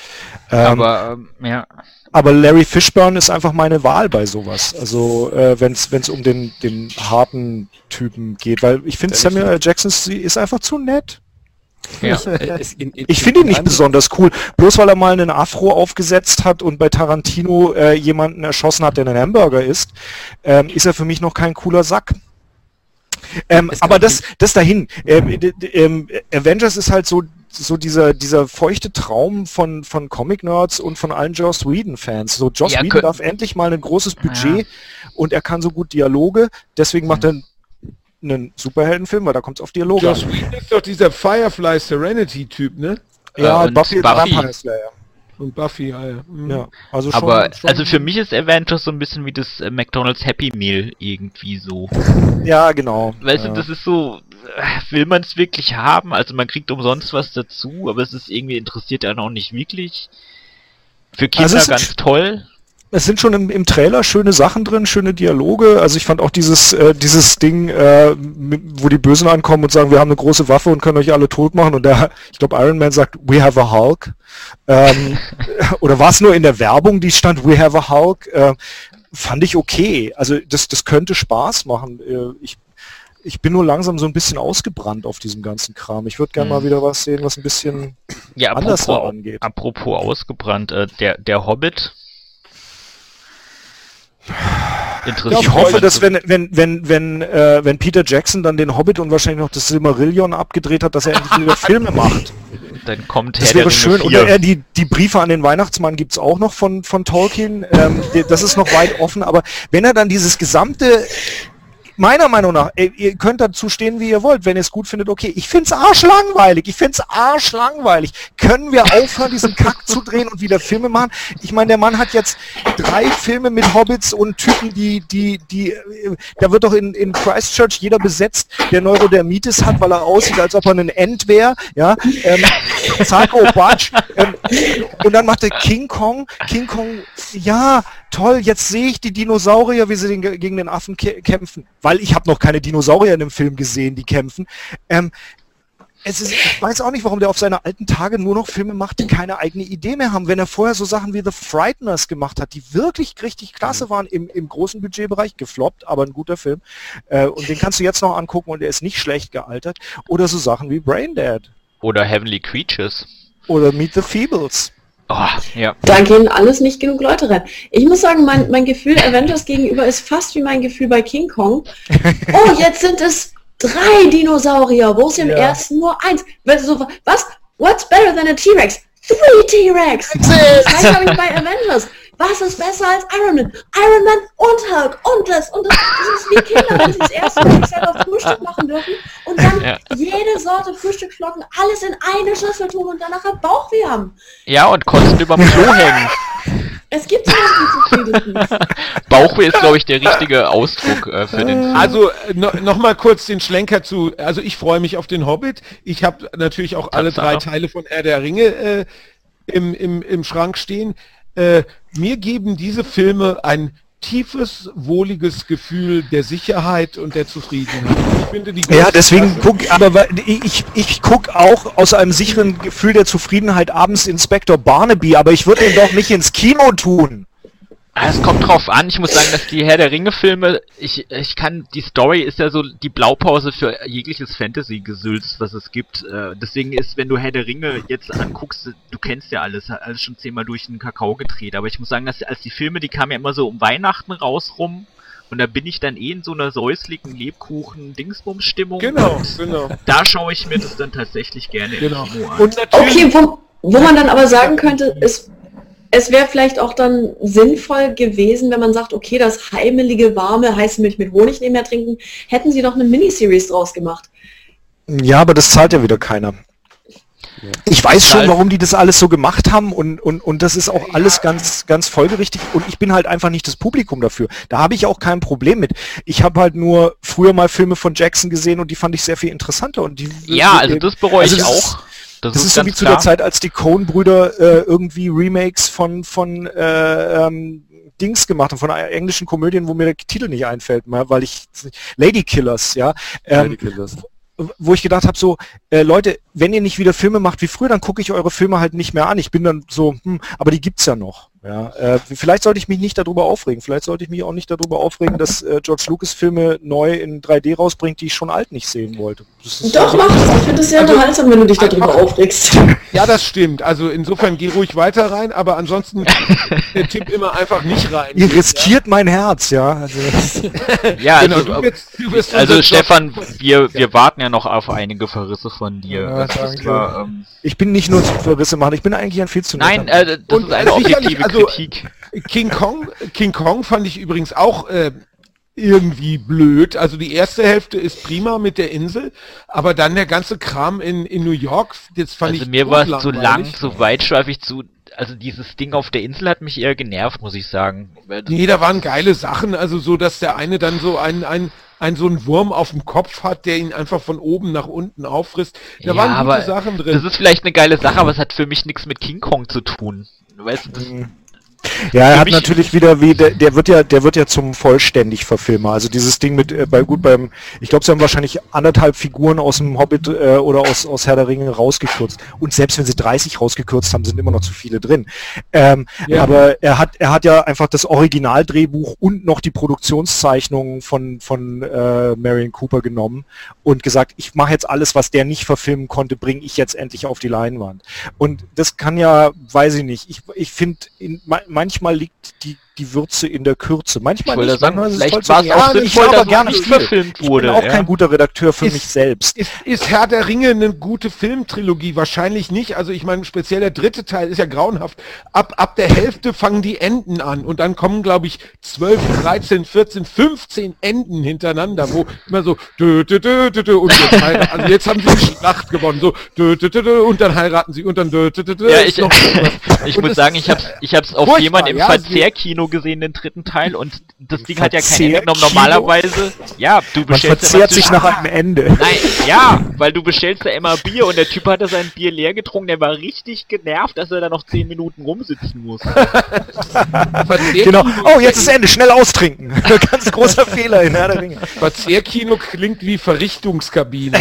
Aber Aber Larry Fishburne ist einfach meine Wahl bei sowas. Also wenn es um den harten Typen geht, weil ich finde Samuel L. Jackson ist einfach zu nett. Ja. Ich finde ihn nicht besonders cool, bloß weil er mal einen Afro aufgesetzt hat und bei Tarantino jemanden erschossen hat, der einen Hamburger isst, ist er für mich noch kein cooler Sack. Aber das dahin. Avengers ist halt so dieser feuchte Traum von Comic-Nerds und von allen Joss Whedon-Fans. So, Joss Whedon darf endlich mal ein großes Budget und er kann so gut Dialoge, deswegen macht er einen Superheldenfilm, weil da kommt es auf Dialoge Joss Whedon ist doch dieser Firefly Serenity-Typ, ne? Ja, und Buffy. Und Buffy, ja. Ja, also schon, aber also für mich ist Avengers so ein bisschen wie das McDonald's Happy Meal irgendwie so. Ja, genau. Weißt du, das ist so, will man es wirklich haben? Also man kriegt umsonst was dazu, aber es ist irgendwie interessiert einen auch nicht wirklich. Für Kinder Also ganz toll. Es sind schon im Trailer schöne Sachen drin, schöne Dialoge. Also ich fand auch dieses Ding, wo die Bösen ankommen und sagen, wir haben eine große Waffe und können euch alle tot machen. Und ich glaube, Iron Man sagt, we have a Hulk. Oder war es nur in der Werbung, die stand, we have a Hulk? Fand ich okay. Also das könnte Spaß machen. Ich bin nur langsam so ein bisschen ausgebrannt auf diesem ganzen Kram. Ich würde gerne mal wieder was sehen, was ein bisschen anders angeht. Apropos ausgebrannt, der Hobbit. Ich hoffe, dass wenn Peter Jackson dann den Hobbit und wahrscheinlich noch das Silmarillion abgedreht hat, dass er endlich wieder Filme macht. Dann kommt das wäre schön. Oder die Briefe an den Weihnachtsmann gibt's auch noch von Tolkien. Das ist noch weit offen. Aber wenn er dann dieses gesamte... Meiner Meinung nach, ihr könnt dazu stehen, wie ihr wollt, wenn ihr es gut findet, okay. Ich find's arschlangweilig. Können wir aufhören, diesen Kack zu drehen und wieder Filme machen? Ich meine, der Mann hat jetzt 3 Filme mit Hobbits und Typen, da wird doch in Christchurch jeder besetzt, der Neurodermitis hat, weil er aussieht, als ob er ein Ent wäre, ja. Psycho Batsch. Und dann macht er King Kong, ja, toll, jetzt sehe ich die Dinosaurier, wie sie gegen den Affen kämpfen. Weil ich habe noch keine Dinosaurier in dem Film gesehen, die kämpfen. Ich weiß auch nicht, warum der auf seine alten Tage nur noch Filme macht, die keine eigene Idee mehr haben. Wenn er vorher so Sachen wie The Frighteners gemacht hat, die wirklich richtig klasse waren im großen Budgetbereich, gefloppt, aber ein guter Film. Und den kannst du jetzt noch angucken und er ist nicht schlecht gealtert. Oder so Sachen wie Braindead. Oder Heavenly Creatures. Oder Meet the Feebles. Oh, ja. Da gehen alles nicht genug Leute rein. Ich muss sagen, mein Gefühl Avengers gegenüber ist fast wie mein Gefühl bei King Kong. Oh, jetzt sind es 3 Dinosaurier, wo es im ersten nur 1. Was? What's better than a T-Rex? 3 T-Rex! Das habe ich bei Avengers. Was ist besser als Iron Man? Iron Man und Hulk und das. Das ist wie Kinder, die sich das erste Mal selber Frühstück machen dürfen und dann jede Sorte Frühstücksflocken alles in eine Schüssel tun und danach Bauchweh haben. Ja, und kotzen überm Klo hängen. Es gibt sowas wie zufrieden. Bauchweh ist, glaube ich, der richtige Ausdruck für den Film. Also noch mal kurz den Schlenker zu, also ich freue mich auf den Hobbit. Ich habe natürlich auch alle 3 Teile von Herr der Ringe im Schrank stehen. Mir geben diese Filme ein tiefes, wohliges Gefühl der Sicherheit und der Zufriedenheit. Ich finde die deswegen ich gucke auch aus einem sicheren Gefühl der Zufriedenheit abends Inspektor Barnaby, aber ich würde ihn doch nicht ins Kino tun. Es kommt drauf an, ich muss sagen, dass die Herr der Ringe-Filme, die Story ist ja so die Blaupause für jegliches Fantasy-Gesülz, was es gibt. Deswegen ist, wenn du Herr der Ringe jetzt anguckst, du kennst ja alles schon 10-mal durch den Kakao gedreht, aber ich muss sagen, dass als die Filme, die kamen ja immer so um Weihnachten raus rum, und da bin ich dann in so einer säusligen Lebkuchen-Dingsbums-Stimmung. Genau. Da schaue ich mir das dann tatsächlich gerne im Kino an. Und natürlich, Okay, wo man dann aber sagen könnte, es wäre vielleicht auch dann sinnvoll gewesen, wenn man sagt, okay, das heimelige, warme, heiße Milch mit Honig nebenher trinken, hätten sie doch eine Miniseries draus gemacht. Ja, aber das zahlt ja wieder keiner. Ich weiß schon, warum die das alles so gemacht haben und das ist auch alles ganz, ganz folgerichtig und ich bin halt einfach nicht das Publikum dafür. Da habe ich auch kein Problem mit. Ich habe halt nur früher mal Filme von Jackson gesehen und die fand ich sehr viel interessanter und die... Ja, also das bereue ich auch. Das ist so wie zu der Zeit, als die Coen-Brüder irgendwie Remakes von Dings gemacht haben, von englischen Komödien, wo mir der Titel nicht einfällt, weil ich... Lady Killers, ja. Lady Killers. Wo ich gedacht habe, so, Leute, wenn ihr nicht wieder Filme macht wie früher, dann gucke ich eure Filme halt nicht mehr an. Ich bin dann so, aber die gibt's ja noch. Ja, vielleicht sollte ich mich nicht darüber aufregen. Vielleicht sollte ich mich auch nicht darüber aufregen, dass George Lucas Filme neu in 3D rausbringt, die ich schon alt nicht sehen wollte. Doch, mach das. Ich finde es sehr unterhaltsam, wenn du dich darüber aufregst. Ja, das stimmt. Also insofern geh ruhig weiter rein, aber ansonsten der Tipp immer einfach nicht rein. Ihr riskiert mein Herz, ja. Also, ja, genau, also, du bist also Stefan, wir warten ja noch auf einige Verrisse von dir. Ja, das war, ich bin nicht nur zum Verrisse machen, ich bin eigentlich ein viel zu netter. Nein, das ist eine objektive Kritik. King Kong fand ich übrigens auch irgendwie blöd. Also die erste Hälfte ist prima mit der Insel, aber dann der ganze Kram in New York, das fand ich mir war es zu lang, zu weitschweifig, also dieses Ding auf der Insel hat mich eher genervt, muss ich sagen. Nee, da waren geile Sachen, also so, dass der eine dann so so einen Wurm auf dem Kopf hat, der ihn einfach von oben nach unten auffrisst. Da waren gute Sachen drin. Das ist vielleicht eine geile Sache, aber es hat für mich nichts mit King Kong zu tun. Weißt du, das... Ja, er hat natürlich wieder, der wird ja zum vollständig Verfilmer. Also dieses Ding mit, ich glaube, sie haben wahrscheinlich 1,5 Figuren aus dem Hobbit oder aus Herr der Ringe rausgekürzt. Und selbst wenn sie 30 rausgekürzt haben, sind immer noch zu viele drin. Aber er hat ja einfach das Originaldrehbuch und noch die Produktionszeichnungen von Marion Cooper genommen und gesagt, ich mache jetzt alles, was der nicht verfilmen konnte, bringe ich jetzt endlich auf die Leinwand. Und das kann ja, weiß ich nicht, ich finde, manchmal liegt die Würze in der Kürze. Manchmal nicht. Sagen, vielleicht war es auch sinnvoll, dass es nicht verfilmt wurde. Ich bin auch kein guter Redakteur für mich selbst. Ist Herr der Ringe eine gute Filmtrilogie? Wahrscheinlich nicht. Also ich meine, speziell der dritte Teil ist ja grauenhaft. Ab der Hälfte fangen die Enden an und dann kommen, glaube ich, 12, 13, 14, 15 Enden hintereinander, wo immer so und jetzt heiraten. Also jetzt haben sie die Schlacht gewonnen. So und dann heiraten sie und dann ja, ich muss sagen, ich hab's auf jemand im Verzehrkino gesehen, den dritten Teil, und das Ding hat ja kein Ende genommen. Normalerweise, ja, du bestellst... Man verzehrt sich nach einem Ende. Nein, ja, weil du bestellst ja immer Bier und der Typ hatte sein Bier leer getrunken, der war richtig genervt, dass er da noch 10 Minuten rumsitzen muss. Genau. Oh, jetzt ist Ende, schnell austrinken. Ganz großer Fehler in Herr der Ringe. Verzehrkino klingt wie Verrichtungskabine.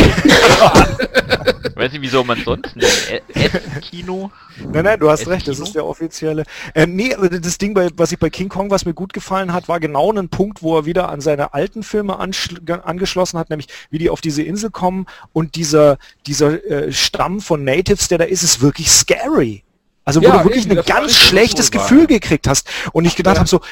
Weiß nicht, wieso man sonst Esskino? Nein, du hast recht, das ist der offizielle. Nee, das Ding, was ich bei King Kong, was mir gut gefallen hat, war genau ein Punkt, wo er wieder an seine alten Filme angeschlossen hat, nämlich wie die auf diese Insel kommen und dieser Stamm von Natives, der da ist wirklich scary. Also wo du wirklich ein ganz schlechtes Gefühl gekriegt hast und ich gedacht habe so,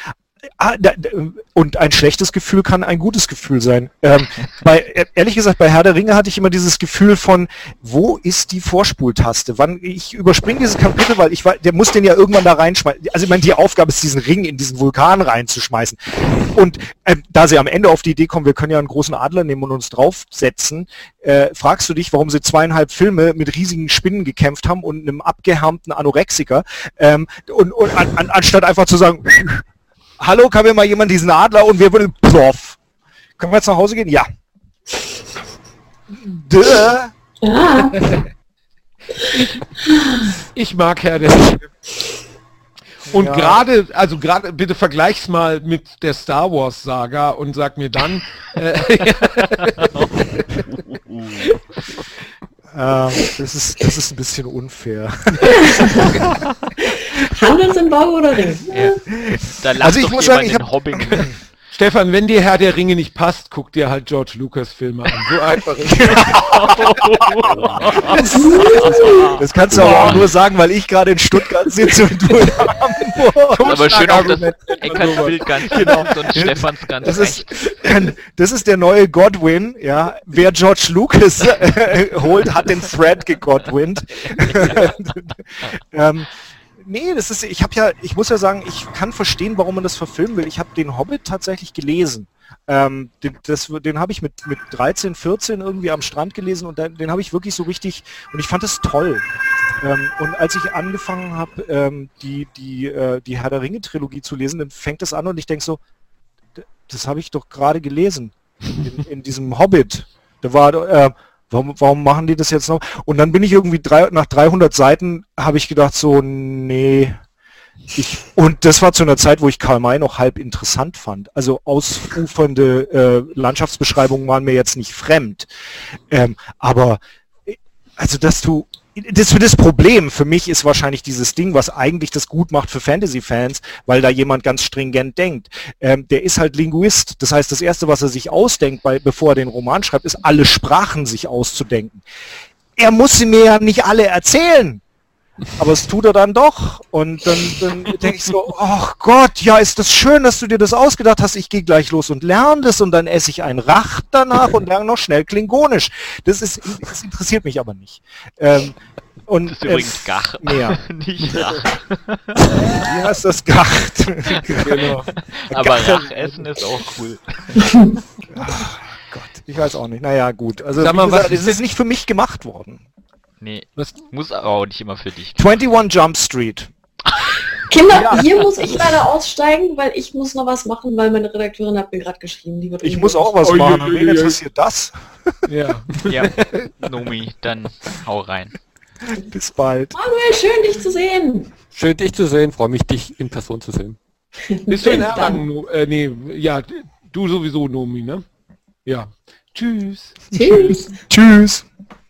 und ein schlechtes Gefühl kann ein gutes Gefühl sein. Ehrlich gesagt, bei Herr der Ringe hatte ich immer dieses Gefühl von, wo ist die Vorspultaste? Ich überspringe dieses Kapitel, weil der muss den ja irgendwann da reinschmeißen. Also ich meine, die Aufgabe ist, diesen Ring in diesen Vulkan reinzuschmeißen. Und da sie am Ende auf die Idee kommen, wir können ja einen großen Adler nehmen und uns draufsetzen, fragst du dich, warum sie 2,5 Filme mit riesigen Spinnen gekämpft haben und einem abgehärmten Anorexiker anstatt einfach zu sagen, hallo, kann mir mal jemand diesen Adler und wir würden ploff. Können wir jetzt nach Hause gehen? Ja. Ja. Ich mag Herr der Ringe. Und gerade, bitte vergleich's mal mit der Star Wars Saga und sag mir dann. Das ist ein bisschen unfair. Handelssymbol oder Ring? Ja. Da lacht Also ich doch muss jemand sagen, den Hobbing. Stefan, wenn dir Herr der Ringe nicht passt, guck dir halt George Lucas Filme an. So einfach ist es. Das kannst du aber auch nur sagen, weil ich gerade in Stuttgart sitze und du in Hamburg. Aber schön auch das Argument. Eckerts Bild ganz Genau. rechts und Stefans ganz rechts. Das ist der neue Godwin, ja. Wer George Lucas holt, hat den Thread gegodwinnt. Nee, ich muss ja sagen, ich kann verstehen, warum man das verfilmen will. Ich habe den Hobbit tatsächlich gelesen. Den habe ich mit 13, 14 irgendwie am Strand gelesen und den habe ich wirklich so richtig, und ich fand das toll. Und als ich angefangen habe, die Herr der Ringe Trilogie zu lesen, dann fängt das an und ich denke so, das habe ich doch gerade gelesen. In diesem Hobbit. Da war, warum machen die das jetzt noch? Und dann bin ich irgendwie nach 300 Seiten habe ich gedacht so, nee. Und das war zu einer Zeit, wo ich Karl May noch halb interessant fand. Also ausufernde Landschaftsbeschreibungen waren mir jetzt nicht fremd. Aber also das Problem für mich ist wahrscheinlich dieses Ding, was eigentlich das gut macht für Fantasy-Fans, weil da jemand ganz stringent denkt. Der ist halt Linguist. Das heißt, das Erste, was er sich ausdenkt, bevor er den Roman schreibt, ist, alle Sprachen sich auszudenken. Er muss sie mir ja nicht alle erzählen. Aber es tut er dann doch. Und dann denke ich so, ach Gott, ja, ist das schön, dass du dir das ausgedacht hast. Ich gehe gleich los und lerne das und dann esse ich ein Racht danach und lerne noch schnell Klingonisch. Das interessiert mich aber nicht. Und, Das ist übrigens Gach. Ja. Nicht Rach. Wie heißt das? Gacht. Genau. Aber Rachessen ist auch cool. Gott, ich weiß auch nicht. Naja, gut. Also, Sag mal, wie gesagt, was es ist nicht für mich gemacht worden. Nee, Was? muss aber auch nicht immer für dich. 21 Jump Street. Kinder, hier muss ich leider aussteigen, weil ich muss noch was machen, weil meine Redakteurin hat mir gerade geschrieben. Die wird Ich muss auch was Oh, machen. je, je, Wen je. interessiert das? Ja. Ja, Nomi, dann hau rein. Bis bald. Manuel, schön dich zu sehen. Schön dich zu sehen, freue mich dich in Person zu sehen. Bist du in Bis dann. Erlangen? Nee, ja, du sowieso, Nomi, ne? Ja. Tschüss. Tschüss. Tschüss.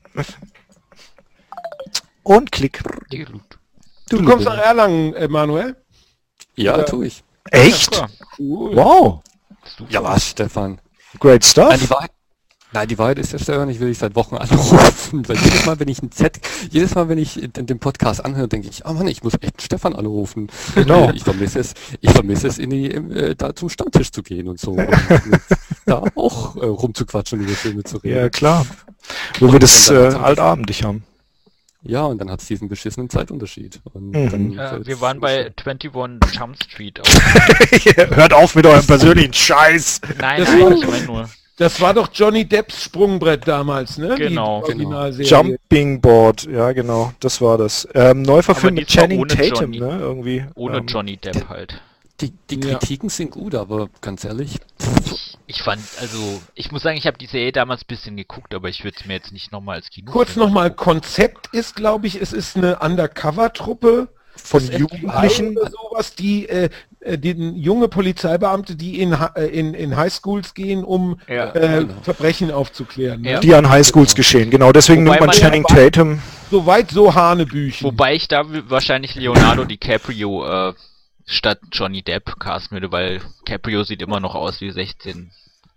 Und Klick. Du kommst nach Erlangen, Manuel? Ja, tue ich. Echt? Ja, Cool. Wow. Ja was, Stefan? Great stuff. Nein, die Wahrheit ist ja, Stefan, ich will dich seit Wochen anrufen. Weil jedes Mal, wenn ich den Podcast anhöre, denke ich, oh Mann, ich muss echt Stefan anrufen. Genau. Ich vermisse es, da zum Stammtisch zu gehen und so. Und da auch rumzuquatschen und über Filme zu reden. Ja, klar. Wo wir das altabendlich haben. Ja, und dann hat es diesen beschissenen Zeitunterschied. Und Mhm. dann, wir waren bei 21 Jump Street. Hört auf mit eurem persönlichen Scheiß. Nein, Das nein, war- ich meine nur. Das war doch Johnny Depps Sprungbrett damals, ne? Genau. Die Originalserie. Jumping Board, ja genau, das war das. Neu verfilmt mit diesmal Channing ohne Tatum, Johnny. ne? Irgendwie. Ohne Johnny Depp halt. die Ja. Kritiken sind gut, aber ganz ehrlich, Ich fand, also, ich muss sagen, ich habe die Serie damals ein bisschen geguckt, aber ich würde es mir jetzt nicht nochmal als Kino. Kurz nochmal, Konzept ist, glaube ich, es ist eine Undercover-Truppe Von des FBI Jugendlichen. oder sowas, die junge Polizeibeamte, die in Highschools gehen, um Ja, genau. Verbrechen aufzuklären. Ne? Ja. Die an Highschools geschehen, genau. Deswegen Wobei nimmt man man Channing ja- Tatum. Soweit so Hanebüchen. Wobei ich da wahrscheinlich Leonardo DiCaprio statt Johnny Depp casten würde, weil DiCaprio sieht immer noch aus wie 16.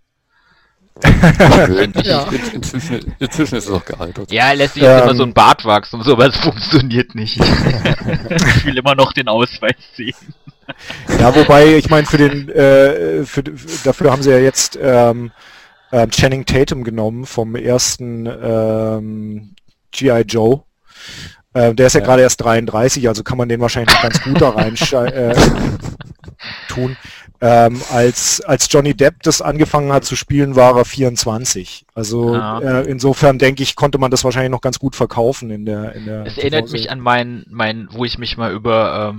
Finde ich. Ja. inzwischen ist es auch gealtert. Ja, er lässt sich jetzt immer so ein Bart wachsen und so, aber es funktioniert nicht. Ich will immer noch den Ausweis sehen. Ja, wobei, ich meine, dafür haben sie ja jetzt Channing Tatum genommen vom ersten G.I. Joe. Der ist ja gerade erst 33, also kann man den wahrscheinlich noch ganz gut da rein tun. Als Johnny Depp das angefangen hat zu spielen, war er 24. Also Ja. insofern denke ich, konnte man das wahrscheinlich noch ganz gut verkaufen in der Es erinnert mich an mein, wo ich mich mal über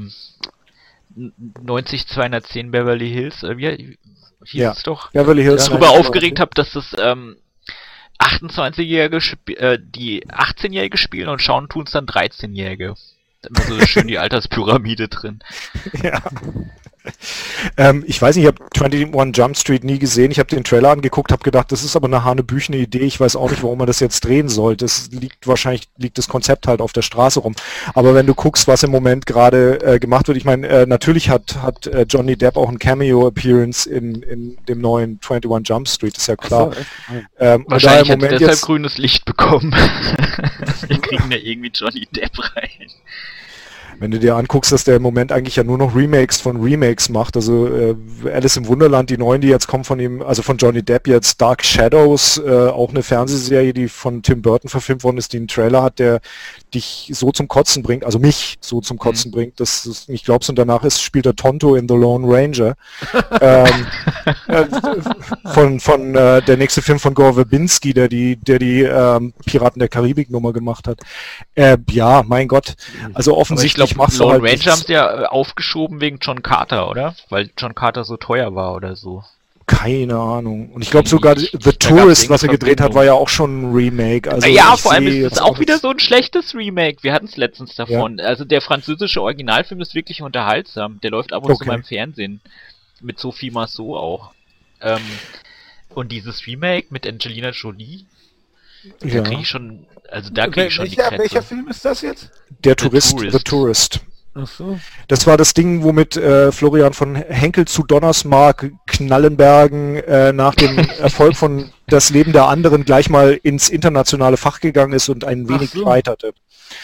90210 Beverly Hills, wie hieß Ja. es doch, Beverly Hills. darüber aufgeregt habe, dass das 28-Jährige die 18-Jährige spielen und schauen tun es dann 13-Jährige. Da ist immer so schön die Alterspyramide drin. Ja. Ich weiß nicht, ich habe 21 Jump Street nie gesehen. Ich habe den Trailer angeguckt, habe gedacht, das ist aber eine hanebüchene Idee. Ich weiß auch nicht, warum man das jetzt drehen sollte. Wahrscheinlich liegt das Konzept halt auf der Straße rum. Aber wenn du guckst, was im Moment gerade gemacht wird, ich meine, natürlich hat Johnny Depp auch ein Cameo-Appearance in dem neuen 21 Jump Street, ist ja klar. Wahrscheinlich hat er deshalb grünes Licht bekommen. Wir kriegen da irgendwie Johnny Depp rein. Wenn du dir anguckst, dass der im Moment eigentlich ja nur noch Remakes von Remakes macht, also Alice im Wunderland, die neuen, die jetzt kommen von ihm, also von Johnny Depp jetzt, Dark Shadows, auch eine Fernsehserie, die von Tim Burton verfilmt worden ist, die einen Trailer hat, der dich so zum Kotzen bringt, also mich so zum Kotzen bringt, dass du es nicht glaubst, und danach spielt er Tonto in The Lone Ranger. Von der nächste Film von Gore Verbinski, der die Piraten der Karibik Nummer gemacht hat. Ja, mein Gott. Also offensichtlich machst du Lone halt Ranger haben sie ja aufgeschoben wegen John Carter, oder? Weil John Carter so teuer war oder so. Keine Ahnung. Und ich glaube sogar The Tourist, was er gedreht hat, war ja auch schon ein Remake. Also ja, vor allem ist es auch wieder so ein schlechtes Remake. Wir hatten es letztens davon. Ja. Also der französische Originalfilm ist wirklich unterhaltsam. Der läuft ab und zu beim Fernsehen. Mit Sophie Marceau auch. Und dieses Remake mit Angelina Jolie, da kriege ich schon, also da kriege ich schon die Krätze. Welcher Film ist das jetzt? Der Tourist. The Tourist. Ach so. Das war das Ding, womit Florian von Henkel zu Donnersmarck, Knallenbergen nach dem Erfolg von Das Leben der anderen gleich mal ins internationale Fach gegangen ist und ein wenig scheiterte.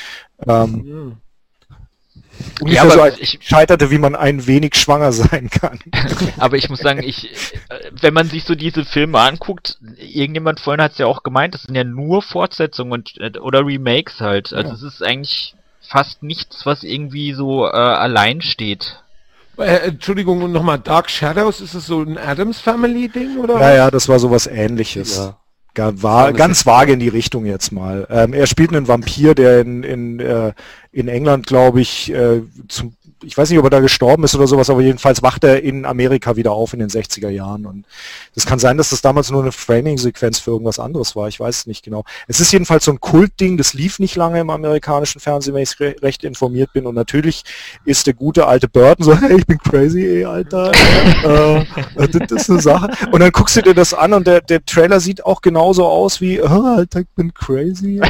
Ja, aber ich scheiterte, wie man ein wenig schwanger sein kann. Aber ich muss sagen, wenn man sich so diese Filme anguckt, irgendjemand vorhin hat es ja auch gemeint, das sind ja nur Fortsetzungen oder Remakes halt. Also es ist eigentlich fast nichts, was irgendwie so allein steht. Entschuldigung, und nochmal, Dark Shadows, ist es so ein Addams Family Ding, oder? Ja, das war sowas Ähnliches. Ja. Ganz vage in die Richtung jetzt mal. Er spielt einen Vampir, der in England, glaube ich, ich weiß nicht, ob er da gestorben ist oder sowas, aber jedenfalls wacht er in Amerika wieder auf in den 60er Jahren. Und das kann sein, dass das damals nur eine Framing-Sequenz für irgendwas anderes war. Ich weiß es nicht genau. Es ist jedenfalls so ein Kultding, das lief nicht lange im amerikanischen Fernsehen, wenn ich recht informiert bin. Und natürlich ist der gute alte Burton so, hey, ich bin crazy, Alter. Das ist eine Sache. Und dann guckst du dir das an und der Trailer sieht auch genauso aus wie, Alter, ich bin crazy.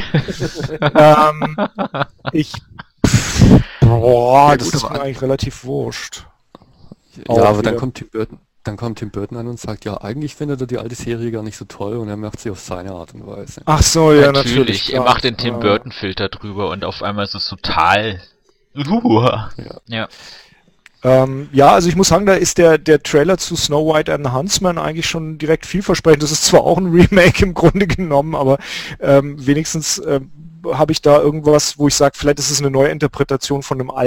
Das ist mir eigentlich relativ wurscht. Ja, aber dann kommt Tim Burton an und sagt, ja, eigentlich findet er die alte Serie gar nicht so toll und er macht sie auf seine Art und Weise. Ach so, ja, natürlich. Er macht den Tim Burton Filter drüber und auf einmal ist es total... Ja. Also ich muss sagen, da ist der Trailer zu Snow White and the Huntsman eigentlich schon direkt vielversprechend. Das ist zwar auch ein Remake im Grunde genommen, aber wenigstens habe ich da irgendwas, wo ich sage, vielleicht ist es eine neue Interpretation von einem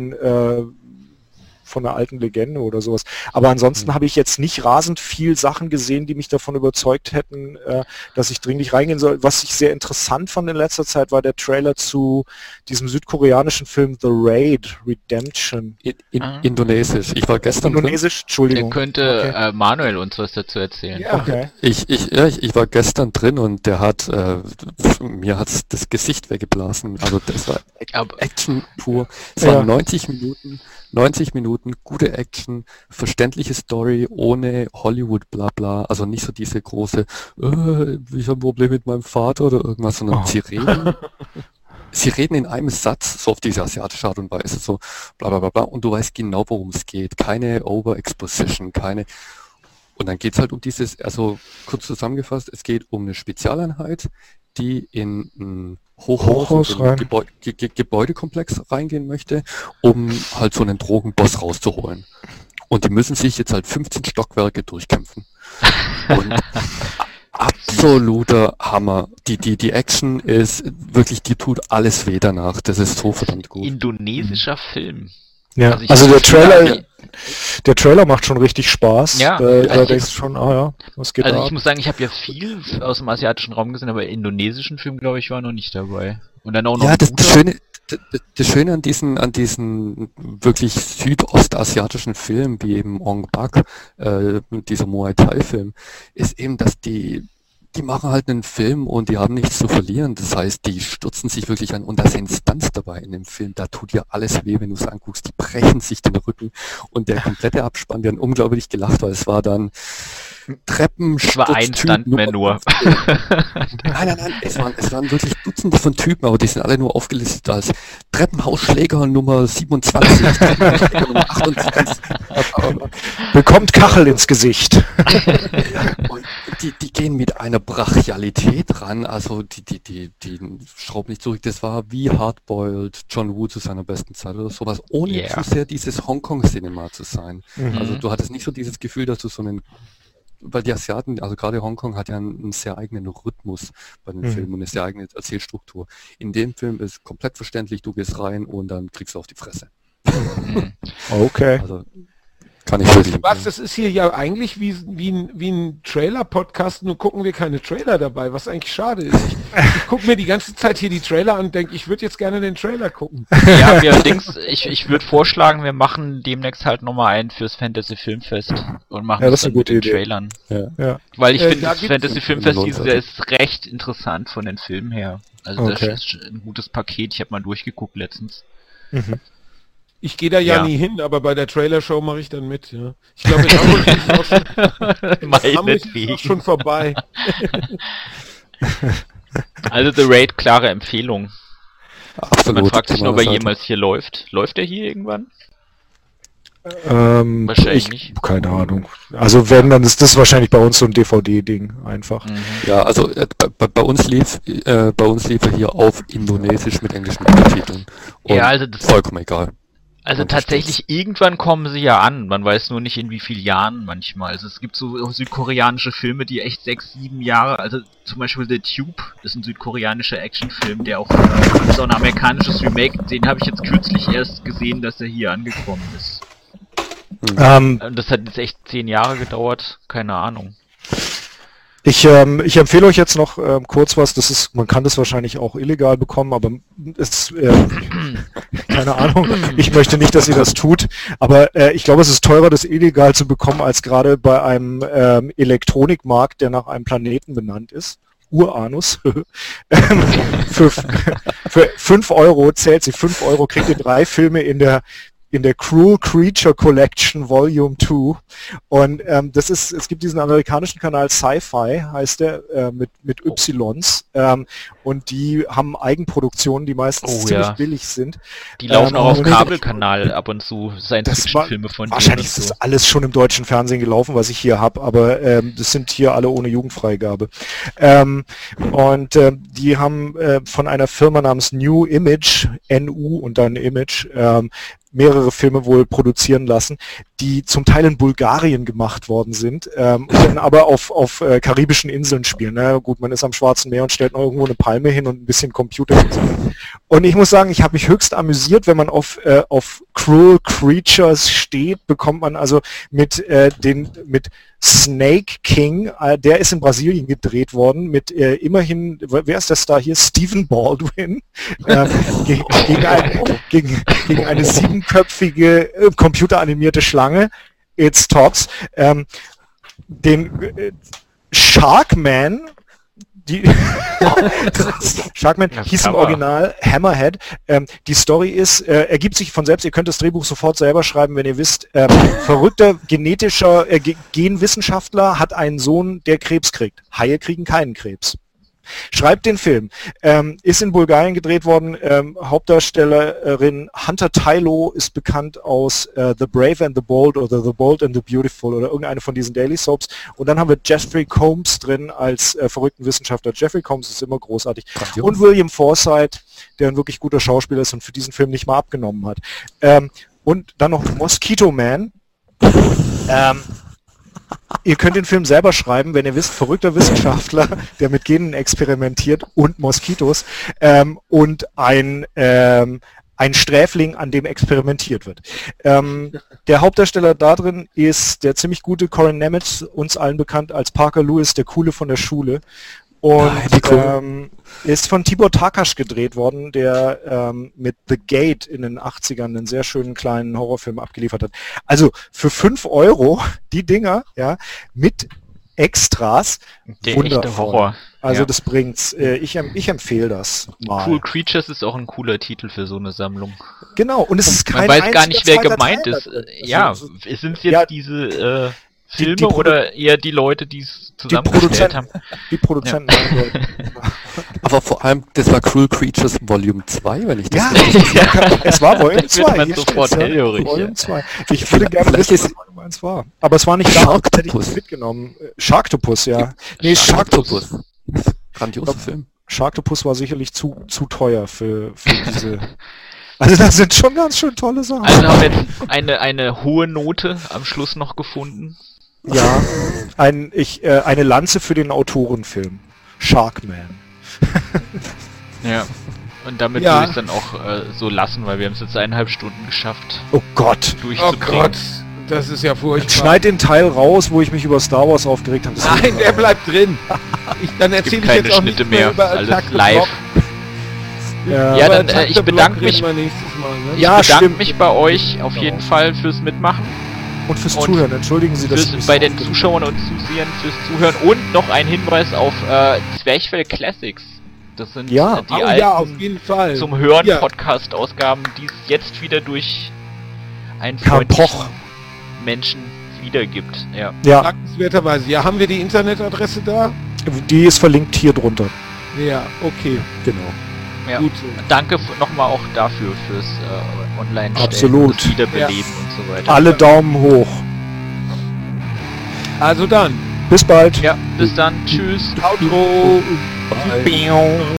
von einer alten Legende oder sowas. Aber ansonsten habe ich jetzt nicht rasend viel Sachen gesehen, die mich davon überzeugt hätten, dass ich dringlich reingehen soll. Was ich sehr interessant fand in letzter Zeit, war der Trailer zu diesem südkoreanischen Film The Raid, Redemption. Indonesisch. Ich war gestern Entschuldigung. Der könnte Manuel uns was dazu erzählen. Ja. Okay. Ich war gestern drin und der hat mir hat's das Gesicht weggeblasen. Also das war Action pur. Es waren 90 Minuten, gute Action, verständliche Story, ohne Hollywood bla bla, also nicht so diese große, ich habe ein Problem mit meinem Vater oder irgendwas, sondern sie reden in einem Satz, so auf diese asiatische Art und Weise, so bla bla bla bla, und du weißt genau, worum es geht, keine Over-Exposition, und dann geht's halt um dieses, also kurz zusammengefasst, es geht um eine Spezialeinheit, die in ein Gebäudekomplex reingehen möchte, um halt so einen Drogenboss rauszuholen. Und die müssen sich jetzt halt 15 Stockwerke durchkämpfen. Und absoluter Hammer. Die Action ist wirklich, die tut alles weh danach. Das ist so verdammt gut. Indonesischer Film. Ja, also der Trailer macht schon richtig Spaß. Ja, da denkst du schon, was geht Also ab? ich muss sagen, ich habe ja viel aus dem asiatischen Raum gesehen, aber indonesischen Film, glaube ich, war noch nicht dabei. Und dann auch noch das Schöne an diesen wirklich südostasiatischen Filmen, wie eben Ong Bak, dieser Muay Thai Film, ist eben, dass die die machen halt einen Film und die haben nichts zu verlieren. Das heißt, die stürzen sich wirklich an und da sind Stunts dabei in dem Film. Da tut dir alles weh, wenn du es anguckst. Die brechen sich den Rücken und der komplette Abspann, die haben unglaublich gelacht, weil es war dann Treppen. Es war ein Stuntman nur. Nein, es waren wirklich Dutzende von Typen, aber die sind alle nur aufgelistet als Treppenhausschläger Nummer 27, Treppenhausschläger Nummer 28. Bekommt Kachel ins Gesicht. Und die gehen mit einer Brachialität ran, also die schrauben nicht zurück. Das war wie Hardboiled John Woo zu seiner besten Zeit oder sowas, ohne zu sehr dieses Hongkong-Cinema zu sein. Also du hattest nicht so dieses Gefühl, dass du so einen, weil die Asiaten, also gerade Hongkong hat ja einen sehr eigenen Rhythmus bei den Filmen und eine sehr eigene Erzählstruktur. In dem Film ist komplett verständlich, du gehst rein und dann kriegst du auf die Fresse. Okay. Also kann ich wirklich. Was, das ist hier ja eigentlich wie ein Trailer-Podcast, nur gucken wir keine Trailer dabei, was eigentlich schade ist. Ich gucke mir die ganze Zeit hier die Trailer an und denke, ich würde jetzt gerne den Trailer gucken. Ja, ich würde vorschlagen, wir machen demnächst halt nochmal einen fürs Fantasy Filmfest und machen das dann mit den Trailern. Ja. Weil ich finde, da das gibt's Fantasy Filmfest dieses Jahr ist recht interessant von den Filmen her. Also das ist ein gutes Paket, ich habe mal durchgeguckt letztens. Ich gehe da ja nie hin, aber bei der Trailer-Show mache ich dann mit. Ja. Ich glaube, in Hamburg ist es auch schon vorbei. Also The Raid, klare Empfehlung. Absolut. Man fragt sich nur, ob er jemals hier läuft. Läuft er hier irgendwann? Wahrscheinlich nicht. Keine Ahnung. Also wenn, dann ist das wahrscheinlich bei uns so ein DVD-Ding einfach. Ja, also bei uns lief er hier auf Indonesisch mit englischen Untertiteln. Ja, also das vollkommen egal. Also tatsächlich, irgendwann kommen sie ja an. Man weiß nur nicht in wie vielen Jahren manchmal. Also es gibt so südkoreanische Filme, die echt 6, 7 Jahre, also zum Beispiel The Tube, ist ein südkoreanischer Actionfilm, der auch so ein amerikanisches Remake, den habe ich jetzt kürzlich erst gesehen, dass er hier angekommen ist. Das hat jetzt echt 10 Jahre gedauert, keine Ahnung. Ich empfehle euch jetzt noch kurz was, man kann das wahrscheinlich auch illegal bekommen, aber es keine Ahnung, ich möchte nicht, dass ihr das tut, aber ich glaube, es ist teurer, das illegal zu bekommen, als gerade bei einem Elektronikmarkt, der nach einem Planeten benannt ist. Uranus. Für 5 Euro zählt sie, 5 Euro kriegt ihr 3 Filme in der Cruel Creature Collection Volume 2 und es gibt diesen amerikanischen Kanal Sci-Fi, heißt der, mit Ys, und die haben Eigenproduktionen, die meistens ziemlich billig sind. Die laufen auch auf Kabelkanal ab und zu, Science-Fiction-Filme von denen. Wahrscheinlich ist das alles schon im deutschen Fernsehen gelaufen, was ich hier habe, aber das sind hier alle ohne Jugendfreigabe. Die haben von einer Firma namens New Image, NU und dann Image, mehrere Filme wohl produzieren lassen, die zum Teil in Bulgarien gemacht worden sind, und dann aber auf karibischen Inseln spielen. Na gut, man ist am Schwarzen Meer und stellt noch irgendwo eine Palme hin und ein bisschen Computer. Und ich muss sagen, ich habe mich höchst amüsiert, wenn man auf Cruel Creatures steht, bekommt man also mit Snake King, der ist in Brasilien gedreht worden, mit immerhin, wer ist der Star hier? Stephen Baldwin, gegen eine 7-köpfige computeranimierte Schlange, It's Tops, den Sharkman, Sharkman hieß im Original Hammerhead. Die Story ist, ergibt sich von selbst, ihr könnt das Drehbuch sofort selber schreiben, wenn ihr wisst. Verrückter genetischer Genwissenschaftler hat einen Sohn, der Krebs kriegt. Haie kriegen keinen Krebs. Schreibt den Film. Ist in Bulgarien gedreht worden. Hauptdarstellerin Hunter Tylo ist bekannt aus The Brave and the Bold oder The Bold and the Beautiful oder irgendeine von diesen Daily Soaps. Und dann haben wir Jeffrey Combs drin als verrückten Wissenschaftler. Jeffrey Combs ist immer großartig. Und William Forsythe, der ein wirklich guter Schauspieler ist und für diesen Film nicht mal abgenommen hat. Und dann noch Mosquito Man. Ihr könnt den Film selber schreiben, wenn ihr wisst, verrückter Wissenschaftler, der mit Genen experimentiert und Moskitos, und ein Sträfling, an dem experimentiert wird. Der Hauptdarsteller da drin ist der ziemlich gute Corin Nemeth, uns allen bekannt als Parker Lewis, der Coole von der Schule. Und ist von Tibor Takacs gedreht worden, der mit The Gate in den 80ern einen sehr schönen kleinen Horrorfilm abgeliefert hat. Also für 5 Euro die Dinger, ja, mit Extras. Der echte Horror. Also Ja. das bringt's. Ich empfehle das mal. Cool Creatures ist auch ein cooler Titel für so eine Sammlung. Genau, und es ist kein Man weiß gar nicht, wer einziger gemeint zweiter ist. Teil da drin. Ja, Also, sind es jetzt ja, diese Filme die oder eher die Leute, die es zusammengestellt haben? Die Produzenten waren dort. Aber vor allem, das war Cruel Creatures Volume 2, wenn ich das Ja, Ja. es war Volume Das wird 2. man hier sofort steht's, ja. hellhörig, Volume ja. 2. Ich würde gerne Vielleicht wissen, ist- was Volume 1 war. Aber es war nicht da, sonst hätte ich Sharktopus. das mitgenommen. Sharktopus, ja. Nee, Sharktopus. Grandioser Film. Sharktopus war sicherlich zu teuer für diese... Also das sind schon ganz schön tolle Sachen. Also haben wir jetzt eine hohe Note am Schluss noch gefunden. Ja, eine Lanze für den Autorenfilm. Sharkman. Ja. Und damit Ja. würde ich es dann auch so lassen, weil wir haben es jetzt 1,5 Stunden geschafft Oh Gott. Oh durchzubringen. Gott, das ist ja furchtbar. Schneid den Teil raus, wo ich mich über Star Wars aufgeregt habe. Nein, der bleibt drin. Dann Es erzähle gibt ich keine jetzt auch Schnitte nicht mehr, mehr über ist alles Attack the live. Block. Ja, Ja, Über dann, Attack ich the bedanke Block mich- reden wir nächstes Mal, ne? Ich Ja, bedanke stimmt. mich bei euch auf jeden Fall fürs Mitmachen, Und fürs und Zuhören. Entschuldigen Sie, dass ich fürs, mich bei so den aufgeregt Zuschauern und Zusehern fürs Zuhören und noch ein Hinweis auf Zwerchfell Classics. Das sind Ja. die Oh alten ja, auf jeden Fall. zum Hören Ja. Podcast-Ausgaben, die es jetzt wieder durch einen Karl freundlichen Poch. Menschen wiedergibt. Ja. habe. Ja, Dankenswerterweise. Ja, haben wir die Internetadresse da? die ist verlinkt hier drunter. Ja, okay. Genau. Ja. Gut so. Danke nochmal auch dafür fürs Online-Stellen, Absolut. das Wiederbeleben und so weiter. Alle Daumen hoch. Also dann. Bis bald. Ja, bis dann. Tschüss. Outro. Bye.